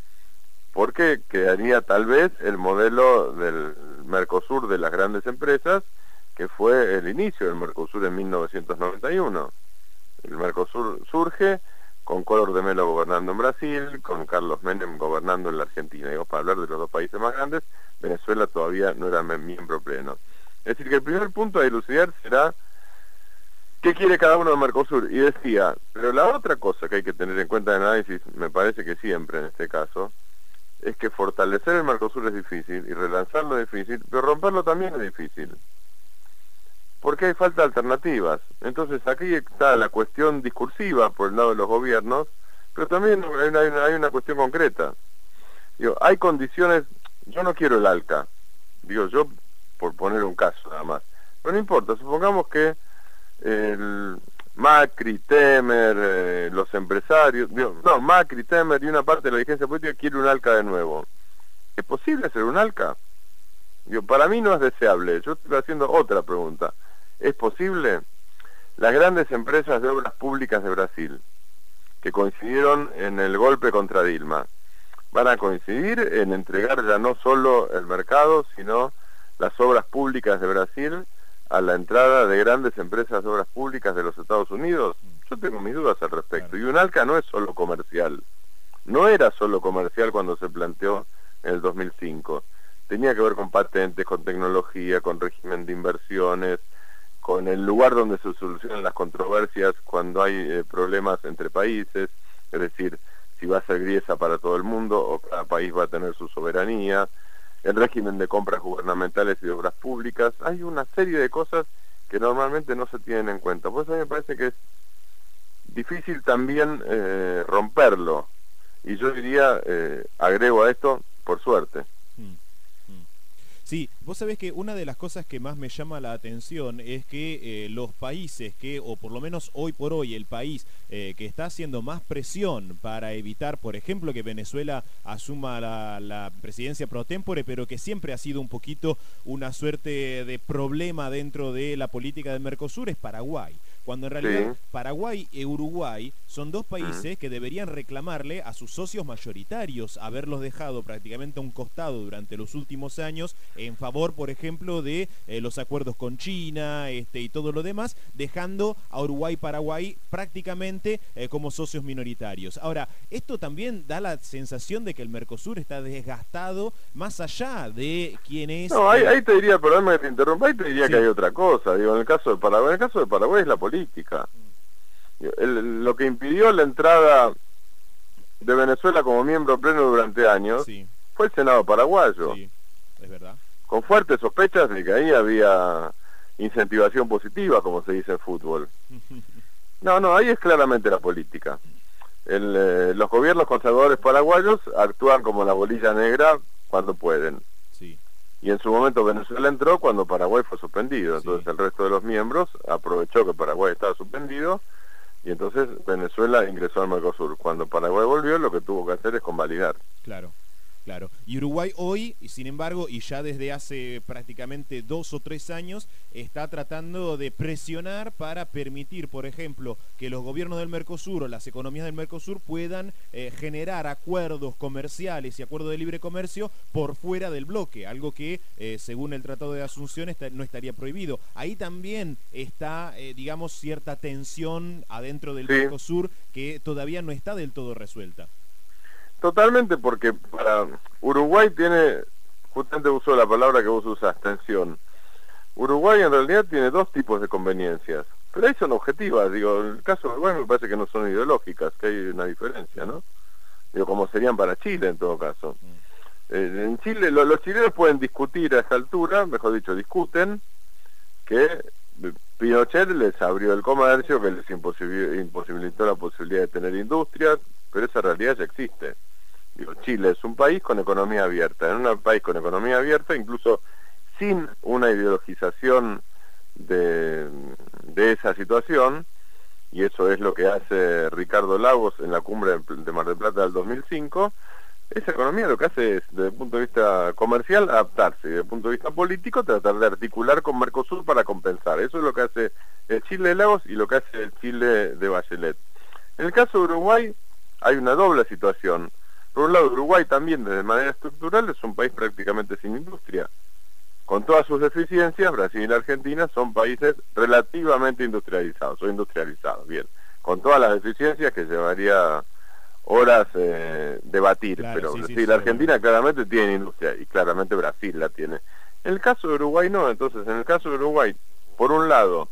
porque quedaría tal vez el modelo del Mercosur de las grandes empresas, que fue el inicio del Mercosur en mil novecientos noventa y uno. El Mercosur surge con Collor de Mello gobernando en Brasil, con Carlos Menem gobernando en la Argentina. Digo, para hablar de los dos países más grandes, Venezuela todavía no era miembro pleno. Es decir, que el primer punto a dilucidar será ¿qué quiere cada uno de Mercosur? Y decía, pero la otra cosa que hay que tener en cuenta en el análisis, me parece que siempre en este caso, es que fortalecer el Mercosur es difícil, y relanzarlo es difícil, pero romperlo también es difícil. Porque hay falta de alternativas. Entonces aquí está la cuestión discursiva por el lado de los gobiernos, pero también hay una, hay una cuestión concreta. Digo, hay condiciones, yo no quiero el ALCA, digo yo por poner un caso nada más, pero no importa, supongamos que el Macri, Temer, eh, los empresarios, digo, no, Macri, Temer y una parte de la dirigencia política quiere un ALCA de nuevo. ¿Es posible hacer un ALCA? Digo, para mí no es deseable. Yo estoy haciendo otra pregunta. ¿Es posible? Las grandes empresas de obras públicas de Brasil, que coincidieron en el golpe contra Dilma, van a coincidir en entregar ya no solo el mercado, sino las obras públicas de Brasil a la entrada de grandes empresas de obras públicas de los Estados Unidos. Yo tengo mis dudas al respecto. Y un ALCA no es solo comercial. No era solo comercial cuando se planteó en el dos mil cinco. Tenía que ver con patentes, con tecnología, con régimen de inversiones, con el lugar donde se solucionan las controversias cuando hay eh, problemas entre países, es decir, si va a ser griesa para todo el mundo o cada país va a tener su soberanía, el régimen de compras gubernamentales y de obras públicas. Hay una serie de cosas que normalmente no se tienen en cuenta. Por eso a mí me parece que es difícil también eh, romperlo. Y yo diría, eh, agrego a esto, por suerte. Sí, vos sabés que una de las cosas que más me llama la atención es que eh, los países que, o por lo menos hoy por hoy, el país eh, que está haciendo más presión para evitar, por ejemplo, que Venezuela asuma la, la presidencia pro tempore, pero que siempre ha sido un poquito una suerte de problema dentro de la política del Mercosur, es Paraguay. Cuando en realidad sí. Paraguay y Uruguay son dos países que deberían reclamarle a sus socios mayoritarios haberlos dejado prácticamente a un costado durante los últimos años en favor, por ejemplo, de eh, los acuerdos con China este, y todo lo demás, dejando a Uruguay y Paraguay prácticamente eh, como socios minoritarios. Ahora, esto también da la sensación de que el Mercosur está desgastado más allá de quién es... No, ahí, ahí te diría, perdóname que te interrumpa, ahí te diría sí. que hay otra cosa. Digo, en el caso de Paraguay, en el caso de Paraguay es la política. El, lo que impidió la entrada de Venezuela como miembro pleno durante años sí. fue el Senado paraguayo. Sí, es verdad. Con fuertes sospechas de que ahí había incentivación positiva, como se dice en fútbol. No, no, ahí es claramente la política. El, eh, los gobiernos conservadores paraguayos actúan como la bolilla negra cuando pueden. Sí. Y en su momento Venezuela entró cuando Paraguay fue suspendido. Sí. Entonces el resto de los miembros aprovechó que Paraguay estaba suspendido y entonces Venezuela ingresó al Mercosur. Cuando Paraguay volvió, lo que tuvo que hacer es convalidar. Claro. Claro, y Uruguay hoy, sin embargo, y ya desde hace prácticamente dos o tres años, está tratando de presionar para permitir, por ejemplo, que los gobiernos del Mercosur o las economías del Mercosur puedan eh, generar acuerdos comerciales y acuerdos de libre comercio por fuera del bloque, algo que, eh, según el Tratado de Asunción, está, no estaría prohibido. Ahí también está, eh, digamos, cierta tensión adentro del sí. Mercosur que todavía no está del todo resuelta. Totalmente, porque para Uruguay tiene, justamente uso la palabra que vos usás, tensión. Uruguay en realidad tiene dos tipos de conveniencias, pero ahí son objetivas. Digo, en el caso de Uruguay me parece que no son ideológicas, que hay una diferencia, ¿no? Digo, como serían para Chile en todo caso. Eh, en Chile, lo, los chilenos pueden discutir a esta altura, mejor dicho, discuten, que Pinochet les abrió el comercio, que les imposibilitó la posibilidad de tener industria, pero esa realidad ya existe. Digo, Chile es un país con economía abierta. En un país con economía abierta, incluso sin una ideologización de, de esa situación, y eso es lo que hace Ricardo Lagos en la cumbre de Mar del Plata del dos mil cinco, esa economía lo que hace es, desde el punto de vista comercial, adaptarse, y desde el punto de vista político, tratar de articular con Mercosur para compensar. Eso es lo que hace el Chile de Lagos y lo que hace el Chile de Bachelet. En el caso de Uruguay, hay una doble situación. Por un lado, Uruguay también, de manera estructural, es un país prácticamente sin industria. Con todas sus deficiencias, Brasil y Argentina son países relativamente industrializados, o industrializados, bien. Con todas las deficiencias que llevaría horas eh, debatir, claro, pero sí, Brasil y sí, Argentina sí. claramente tienen industria, y claramente Brasil la tiene. En el caso de Uruguay no, entonces, en el caso de Uruguay, por un lado,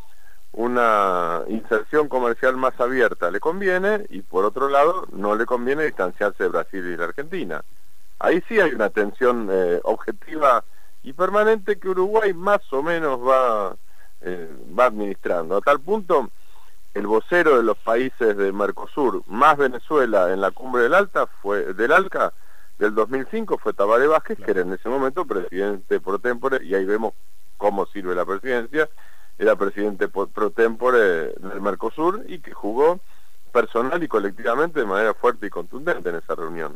una inserción comercial más abierta le conviene y por otro lado no le conviene distanciarse de Brasil y la Argentina. Ahí sí hay una tensión eh, objetiva y permanente que Uruguay más o menos va, eh, va administrando. A tal punto, el vocero de los países de Mercosur, más Venezuela en la cumbre del Alta fue del ALCA del dos mil cinco fue Tabaré Vázquez, claro. que era en ese momento presidente pro tempore, y ahí vemos cómo sirve la presidencia. Era presidente pro tempore del Mercosur y que jugó personal y colectivamente de manera fuerte y contundente en esa reunión.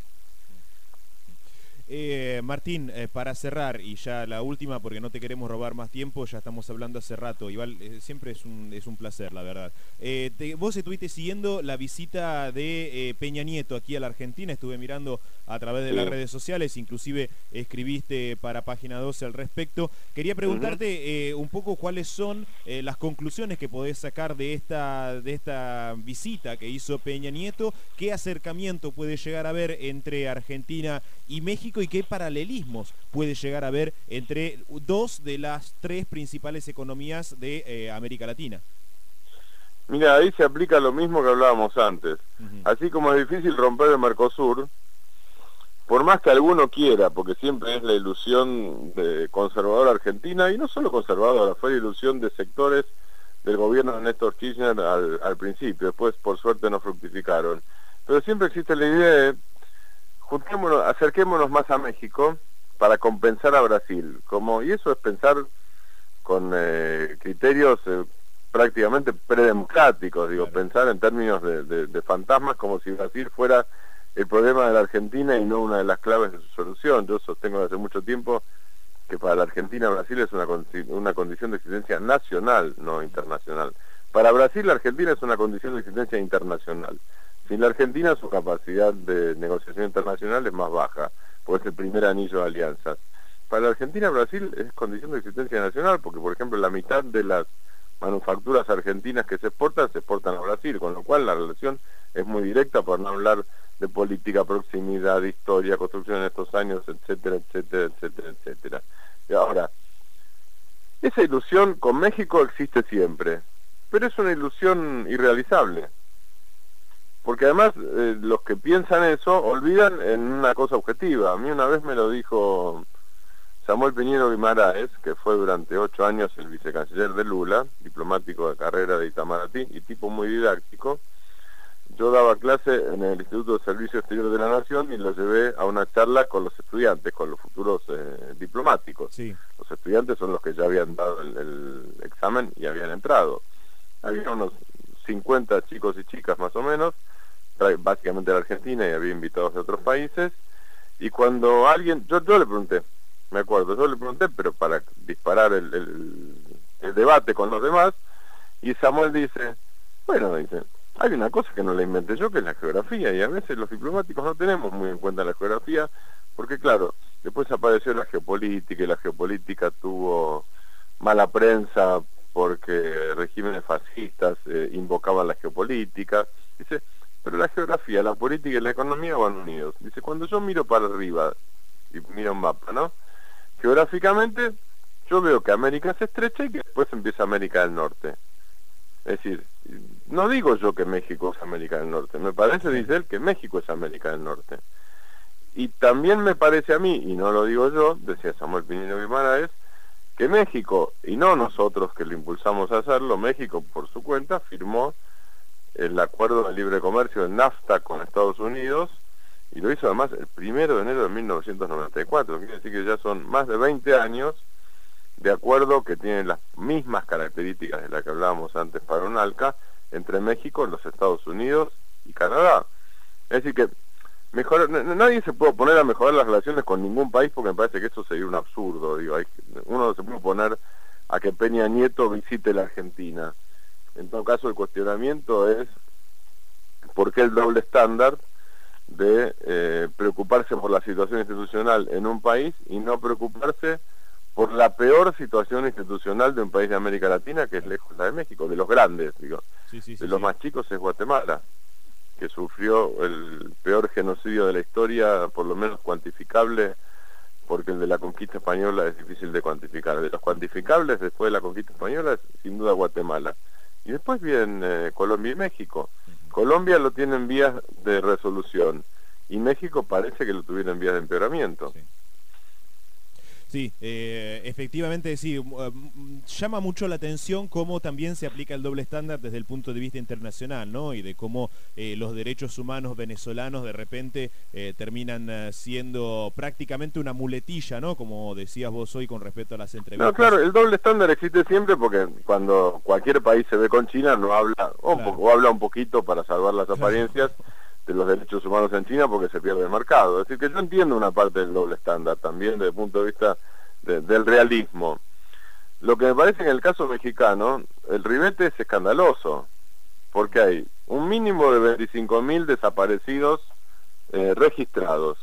Eh, Martín, eh, para cerrar, y ya la última porque no te queremos robar más tiempo, ya estamos hablando hace rato, igual eh, siempre es un, es un placer, la verdad. Eh, te, vos estuviste siguiendo la visita de eh, Peña Nieto aquí a la Argentina, estuve mirando a través de sí. las redes sociales, inclusive escribiste para Página doce al respecto. Quería preguntarte uh-huh. eh, un poco cuáles son eh, las conclusiones que podés sacar de esta, de esta visita que hizo Peña Nieto, qué acercamiento puede llegar a haber entre Argentina y México, y qué paralelismos puede llegar a haber entre dos de las tres principales economías de eh, América Latina. Mira, ahí se aplica lo mismo que hablábamos antes. Uh-huh. Así como es difícil romper el Mercosur, por más que alguno quiera, porque siempre es la ilusión de conservadora argentina, y no solo conservadora, fue la ilusión de sectores del gobierno de Néstor Kirchner al, al principio, después por suerte no fructificaron. Pero siempre existe la idea de juntémonos, acerquémonos más a México para compensar a Brasil, como y eso es pensar con eh, criterios eh, prácticamente predemocráticos, digo, claro. pensar en términos de, de, de fantasmas como si Brasil fuera el problema de la Argentina y no una de las claves de su solución. Yo sostengo desde hace mucho tiempo que para la Argentina Brasil es una, una condición de existencia nacional, no internacional. Para Brasil la Argentina es una condición de existencia internacional. Sin la Argentina su capacidad de negociación internacional es más baja, porque es el primer anillo de alianzas. Para la Argentina, Brasil es condición de existencia nacional, porque por ejemplo la mitad de las manufacturas argentinas que se exportan, se exportan a Brasil, con lo cual la relación es muy directa, por no hablar de política, proximidad, historia, construcción en estos años, etcétera, etcétera, etcétera, etcétera. Y ahora, esa ilusión con México existe siempre. pero es una ilusión irrealizable. Porque además eh, los que piensan eso olvidan en una cosa objetiva. A mí una vez me lo dijo Samuel Piñero Guimaraes, que fue durante ocho años el vicecanciller de Lula, diplomático de carrera de Itamaraty y tipo muy didáctico. Yo daba clase en el Instituto de Servicio Exterior de la Nación y lo llevé a una charla con los estudiantes, con los futuros eh, diplomáticos. Sí. Los estudiantes son los que ya habían dado el, el examen y habían entrado. Había unos cincuenta chicos y chicas más o menos, básicamente de la Argentina, y había invitados de otros países. Y cuando alguien, yo, yo le pregunté, me acuerdo, yo le pregunté, pero para disparar el, el, el debate con los demás, y Samuel dice, bueno, dice, hay una cosa que no la inventé yo, que es la geografía, y a veces los diplomáticos no tenemos muy en cuenta la geografía, porque claro, después apareció la geopolítica, y la geopolítica tuvo mala prensa porque regímenes fascistas eh, invocaban la geopolítica. Dice, pero la geografía, la política y la economía van unidos. Dice, cuando yo miro para arriba y miro un mapa, ¿no? Geográficamente, yo veo que América se estrecha y que después empieza América del Norte. Es decir, no digo yo que México es América del Norte, me parece, dice él, que México es América del Norte. Y también me parece a mí, y no lo digo yo, decía Samuel Piñero Guimaraes, que México, y no nosotros que lo impulsamos a hacerlo, México por su cuenta firmó el acuerdo de libre comercio, el NAFTA, con Estados Unidos, y lo hizo además el primero de enero de mil novecientos noventa y cuatro, quiere decir que ya son más de veinte años de acuerdo que tienen las mismas características de las que hablábamos antes para UNALCA, entre México, los Estados Unidos y Canadá. Es decir que mejor, nadie se puede oponer a mejorar las relaciones con ningún país, porque me parece que eso sería un absurdo. Digo, hay, uno se puede oponer a que Peña Nieto visite la Argentina. En todo caso, el cuestionamiento es por qué el doble estándar de eh, preocuparse por la situación institucional en un país y no preocuparse por la peor situación institucional de un país de América Latina, que es lejos la de México, de los grandes, digo. Sí, sí, sí, de los sí. más chicos es Guatemala, que sufrió el peor genocidio de la historia, por lo menos cuantificable, porque el de la conquista española es difícil de cuantificar. De los cuantificables, después de la conquista española, es sin duda Guatemala. Y después vienen eh, Colombia y México. Uh-huh. Colombia lo tiene en vías de resolución, y México parece que lo tuviera en vías de empeoramiento. Sí. Sí, eh, efectivamente sí, uh, llama mucho la atención cómo también se aplica el doble estándar desde el punto de vista internacional, ¿no? Y de cómo eh, los derechos humanos venezolanos de repente eh, terminan uh, siendo prácticamente una muletilla, ¿no? Como decías vos hoy con respecto a las entrevistas. No, claro, el doble estándar existe siempre porque cuando cualquier país se ve con China no habla, o, claro. o habla un poquito para salvar las apariencias de los derechos humanos en China porque se pierde el mercado. Es decir, que yo entiendo una parte del doble estándar también desde el punto de vista de, del realismo. Lo que me parece en el caso mexicano, el ribete es escandaloso, porque hay un mínimo de veinticinco mil desaparecidos eh, registrados,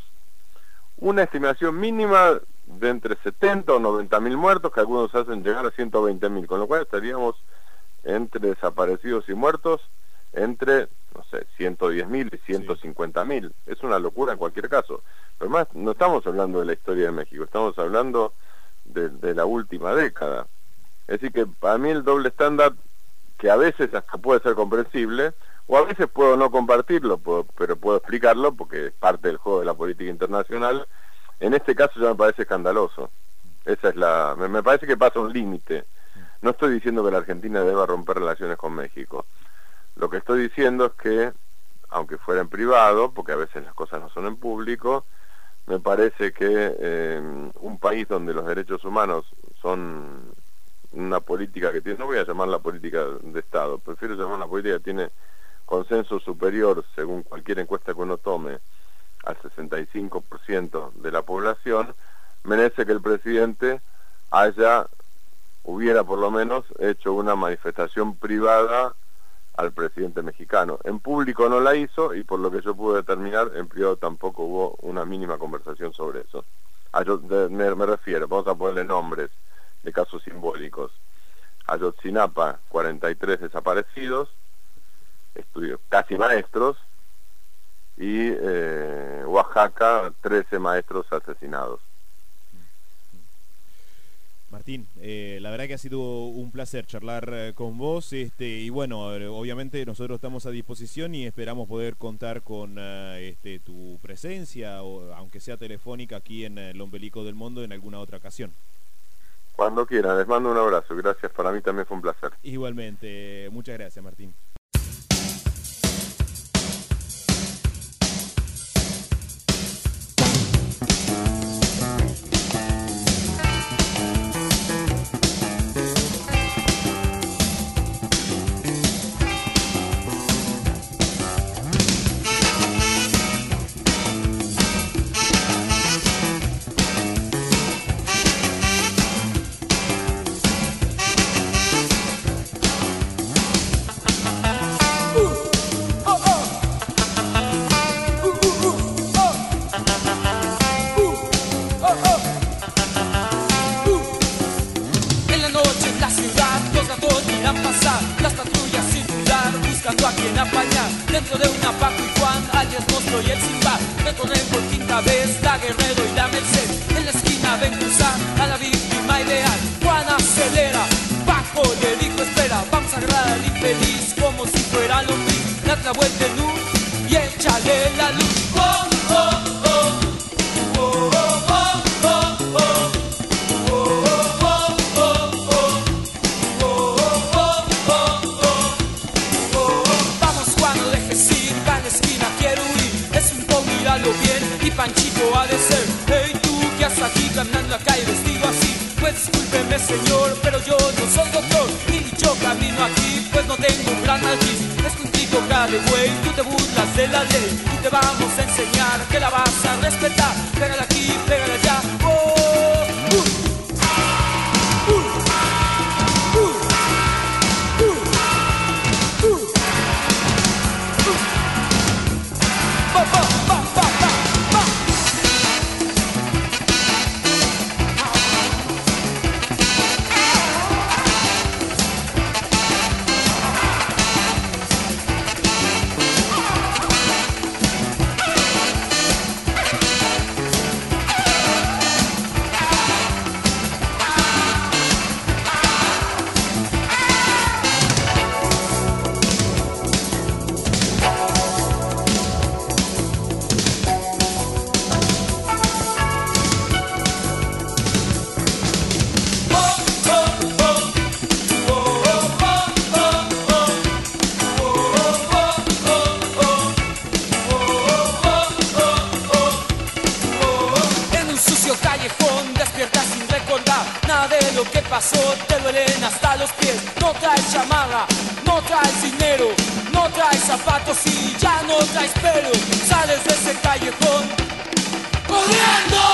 una estimación mínima de entre setenta o noventa mil muertos, que algunos hacen llegar a ciento veinte mil, con lo cual estaríamos entre desaparecidos y muertos entre, no sé, ciento diez mil y ciento cincuenta mil. Sí. Es una locura en cualquier caso. Pero más, no estamos hablando de la historia de México, estamos hablando de, de la última década. Es decir que para mí el doble estándar, que a veces hasta puede ser comprensible, o a veces puedo no compartirlo, puedo, pero puedo explicarlo porque es parte del juego de la política internacional, en este caso ya me parece escandaloso. Esa es la, me, me parece que pasa un límite. No estoy diciendo que la Argentina deba romper relaciones con México. Lo que estoy diciendo es que, aunque fuera en privado, porque a veces las cosas no son en público, me parece que eh, un país donde los derechos humanos son una política que tiene, no voy a llamar la política de Estado, prefiero llamar la política que tiene consenso superior, según cualquier encuesta que uno tome, al sesenta y cinco por ciento de la población, merece que el presidente haya, hubiera por lo menos, hecho una manifestación privada al presidente mexicano. En público no la hizo y por lo que yo pude determinar, en privado tampoco hubo una mínima conversación sobre eso. A yo, de, me, me refiero, vamos a ponerle nombres de casos simbólicos. Ayotzinapa, cuarenta y tres desaparecidos, estudios casi maestros, y eh, Oaxaca, trece maestros asesinados. Martín, eh, la verdad que ha sido un placer charlar eh, con vos, este, y bueno, eh, obviamente nosotros estamos a disposición y esperamos poder contar con eh, este, tu presencia, o, aunque sea telefónica, aquí en el Ombelico del Mundo en alguna otra ocasión. Cuando quieran, les mando un abrazo, gracias, para mí también fue un placer. Igualmente, muchas gracias, Martín. buscando a quien apañar. Dentro de una Paco y Juan, alias Monstruo y el Simba, recorren por quinta vez la Guerrero y la Merced. En la esquina ven cruzar a la víctima ideal. Juan acelera, Paco le dijo espera. Vamos a agarrar al infeliz como si fuera lombriz. Date la vuelta en luz y échale la luz. Oh, oh, oh. Oh, oh, oh, oh, oh. Bien, y Panchito ha de ser. Hey, tú que haces aquí caminando acá y vestido así. Pues discúlpeme señor, pero yo no soy doctor y yo camino aquí, pues no tengo un gran nariz. Es que un tico cabe güey, tú te burlas de la ley y te vamos a enseñar que la vas a respetar. Pégale aquí, pégale allá. Oh, uh. Uh. Uh. Uh. Uh. Uh. Ba, ba, ba, ba. Te duelen hasta los pies, no traes chamarra, no traes dinero, no traes zapatos y ya no traes pelo. Sales de ese callejón corriendo.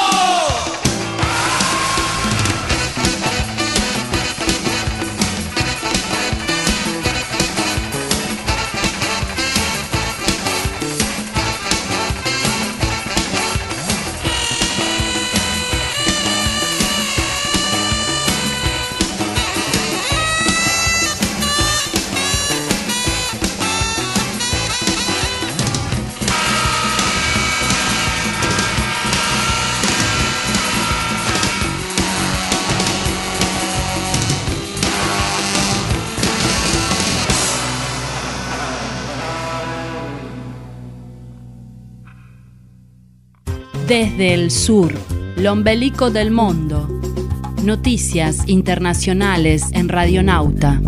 Desde el sur, el ombelico del mundo. Noticias internacionales en Radionauta.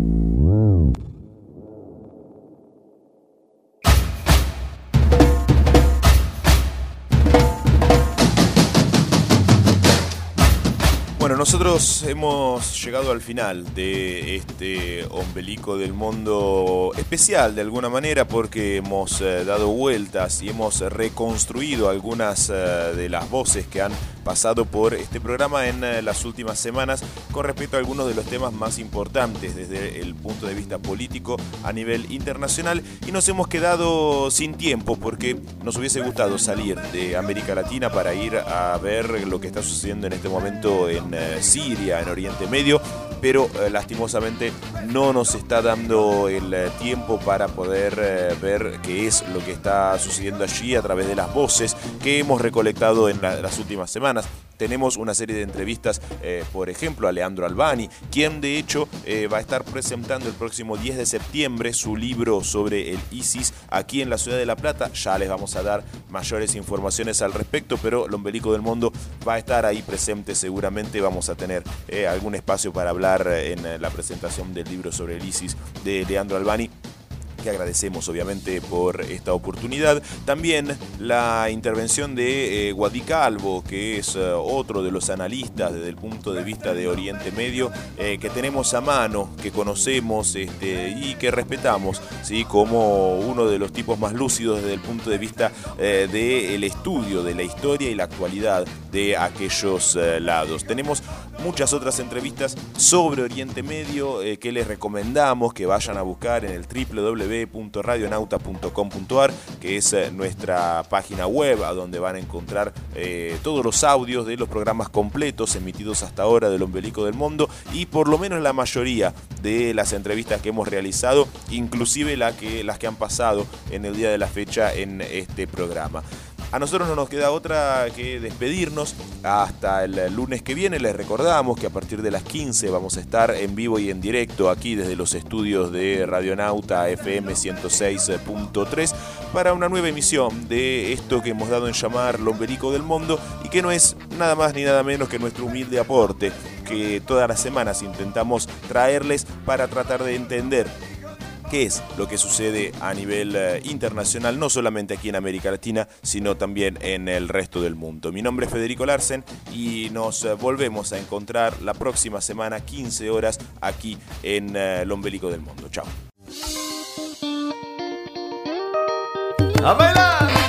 Bueno, nosotros hemos llegado al final de este ombelico del mundo especial de alguna manera, porque hemos eh, dado vueltas y hemos reconstruido algunas eh, de las voces que han pasado por este programa en eh, las últimas semanas con respecto a algunos de los temas más importantes desde el punto de vista político a nivel internacional, y nos hemos quedado sin tiempo porque nos hubiese gustado salir de América Latina para ir a ver lo que está sucediendo en este momento en eh, Siria, en Oriente Medio, pero eh, lastimosamente no nos está dando el eh, tiempo para poder eh, ver qué es lo que está sucediendo allí a través de las voces que hemos recolectado en la, las últimas semanas. tenemos una serie de entrevistas, eh, por ejemplo, a Leandro Albani, quien de hecho eh, va a estar presentando el próximo diez de septiembre su libro sobre el ISIS aquí en la ciudad de La Plata. Ya les vamos a dar mayores informaciones al respecto, pero el Ombelico del Mundo va a estar ahí presente seguramente. Vamos a tener eh, algún espacio para hablar en eh, la presentación del libro sobre el ISIS de Leandro Albani, que agradecemos obviamente por esta oportunidad. También la intervención de eh, Guadí Calvo, que es eh, otro de los analistas desde el punto de vista de Oriente Medio, eh, que tenemos a mano, que conocemos este, y que respetamos, ¿sí? Como uno de los tipos más lúcidos desde el punto de vista eh, del estudio de la historia y la actualidad de aquellos eh, lados. Tenemos muchas otras entrevistas sobre Oriente Medio eh, que les recomendamos que vayan a buscar en el doble u doble u doble u punto radionauta punto com punto a r, que es eh, nuestra página web, a donde van a encontrar eh, todos los audios de los programas completos emitidos hasta ahora del Ombelico del Mundo, y por lo menos la mayoría de las entrevistas que hemos realizado, inclusive la que, las que han pasado en el día de la fecha en este programa. A nosotros no nos queda otra que despedirnos hasta el lunes que viene. Les recordamos que a partir de las quince vamos a estar en vivo y en directo aquí desde los estudios de Radionauta F M ciento seis punto tres para una nueva emisión de esto que hemos dado en llamar el Ombelico del Mundo, y que no es nada más ni nada menos que nuestro humilde aporte que todas las semanas intentamos traerles para tratar de entender qué es lo que sucede a nivel eh, internacional, no solamente aquí en América Latina, sino también en el resto del mundo. Mi nombre es Federico Larsen y nos eh, volvemos a encontrar la próxima semana, quince horas, aquí en eh, el Ombelico del Mundo. Chao. ¡A bailar!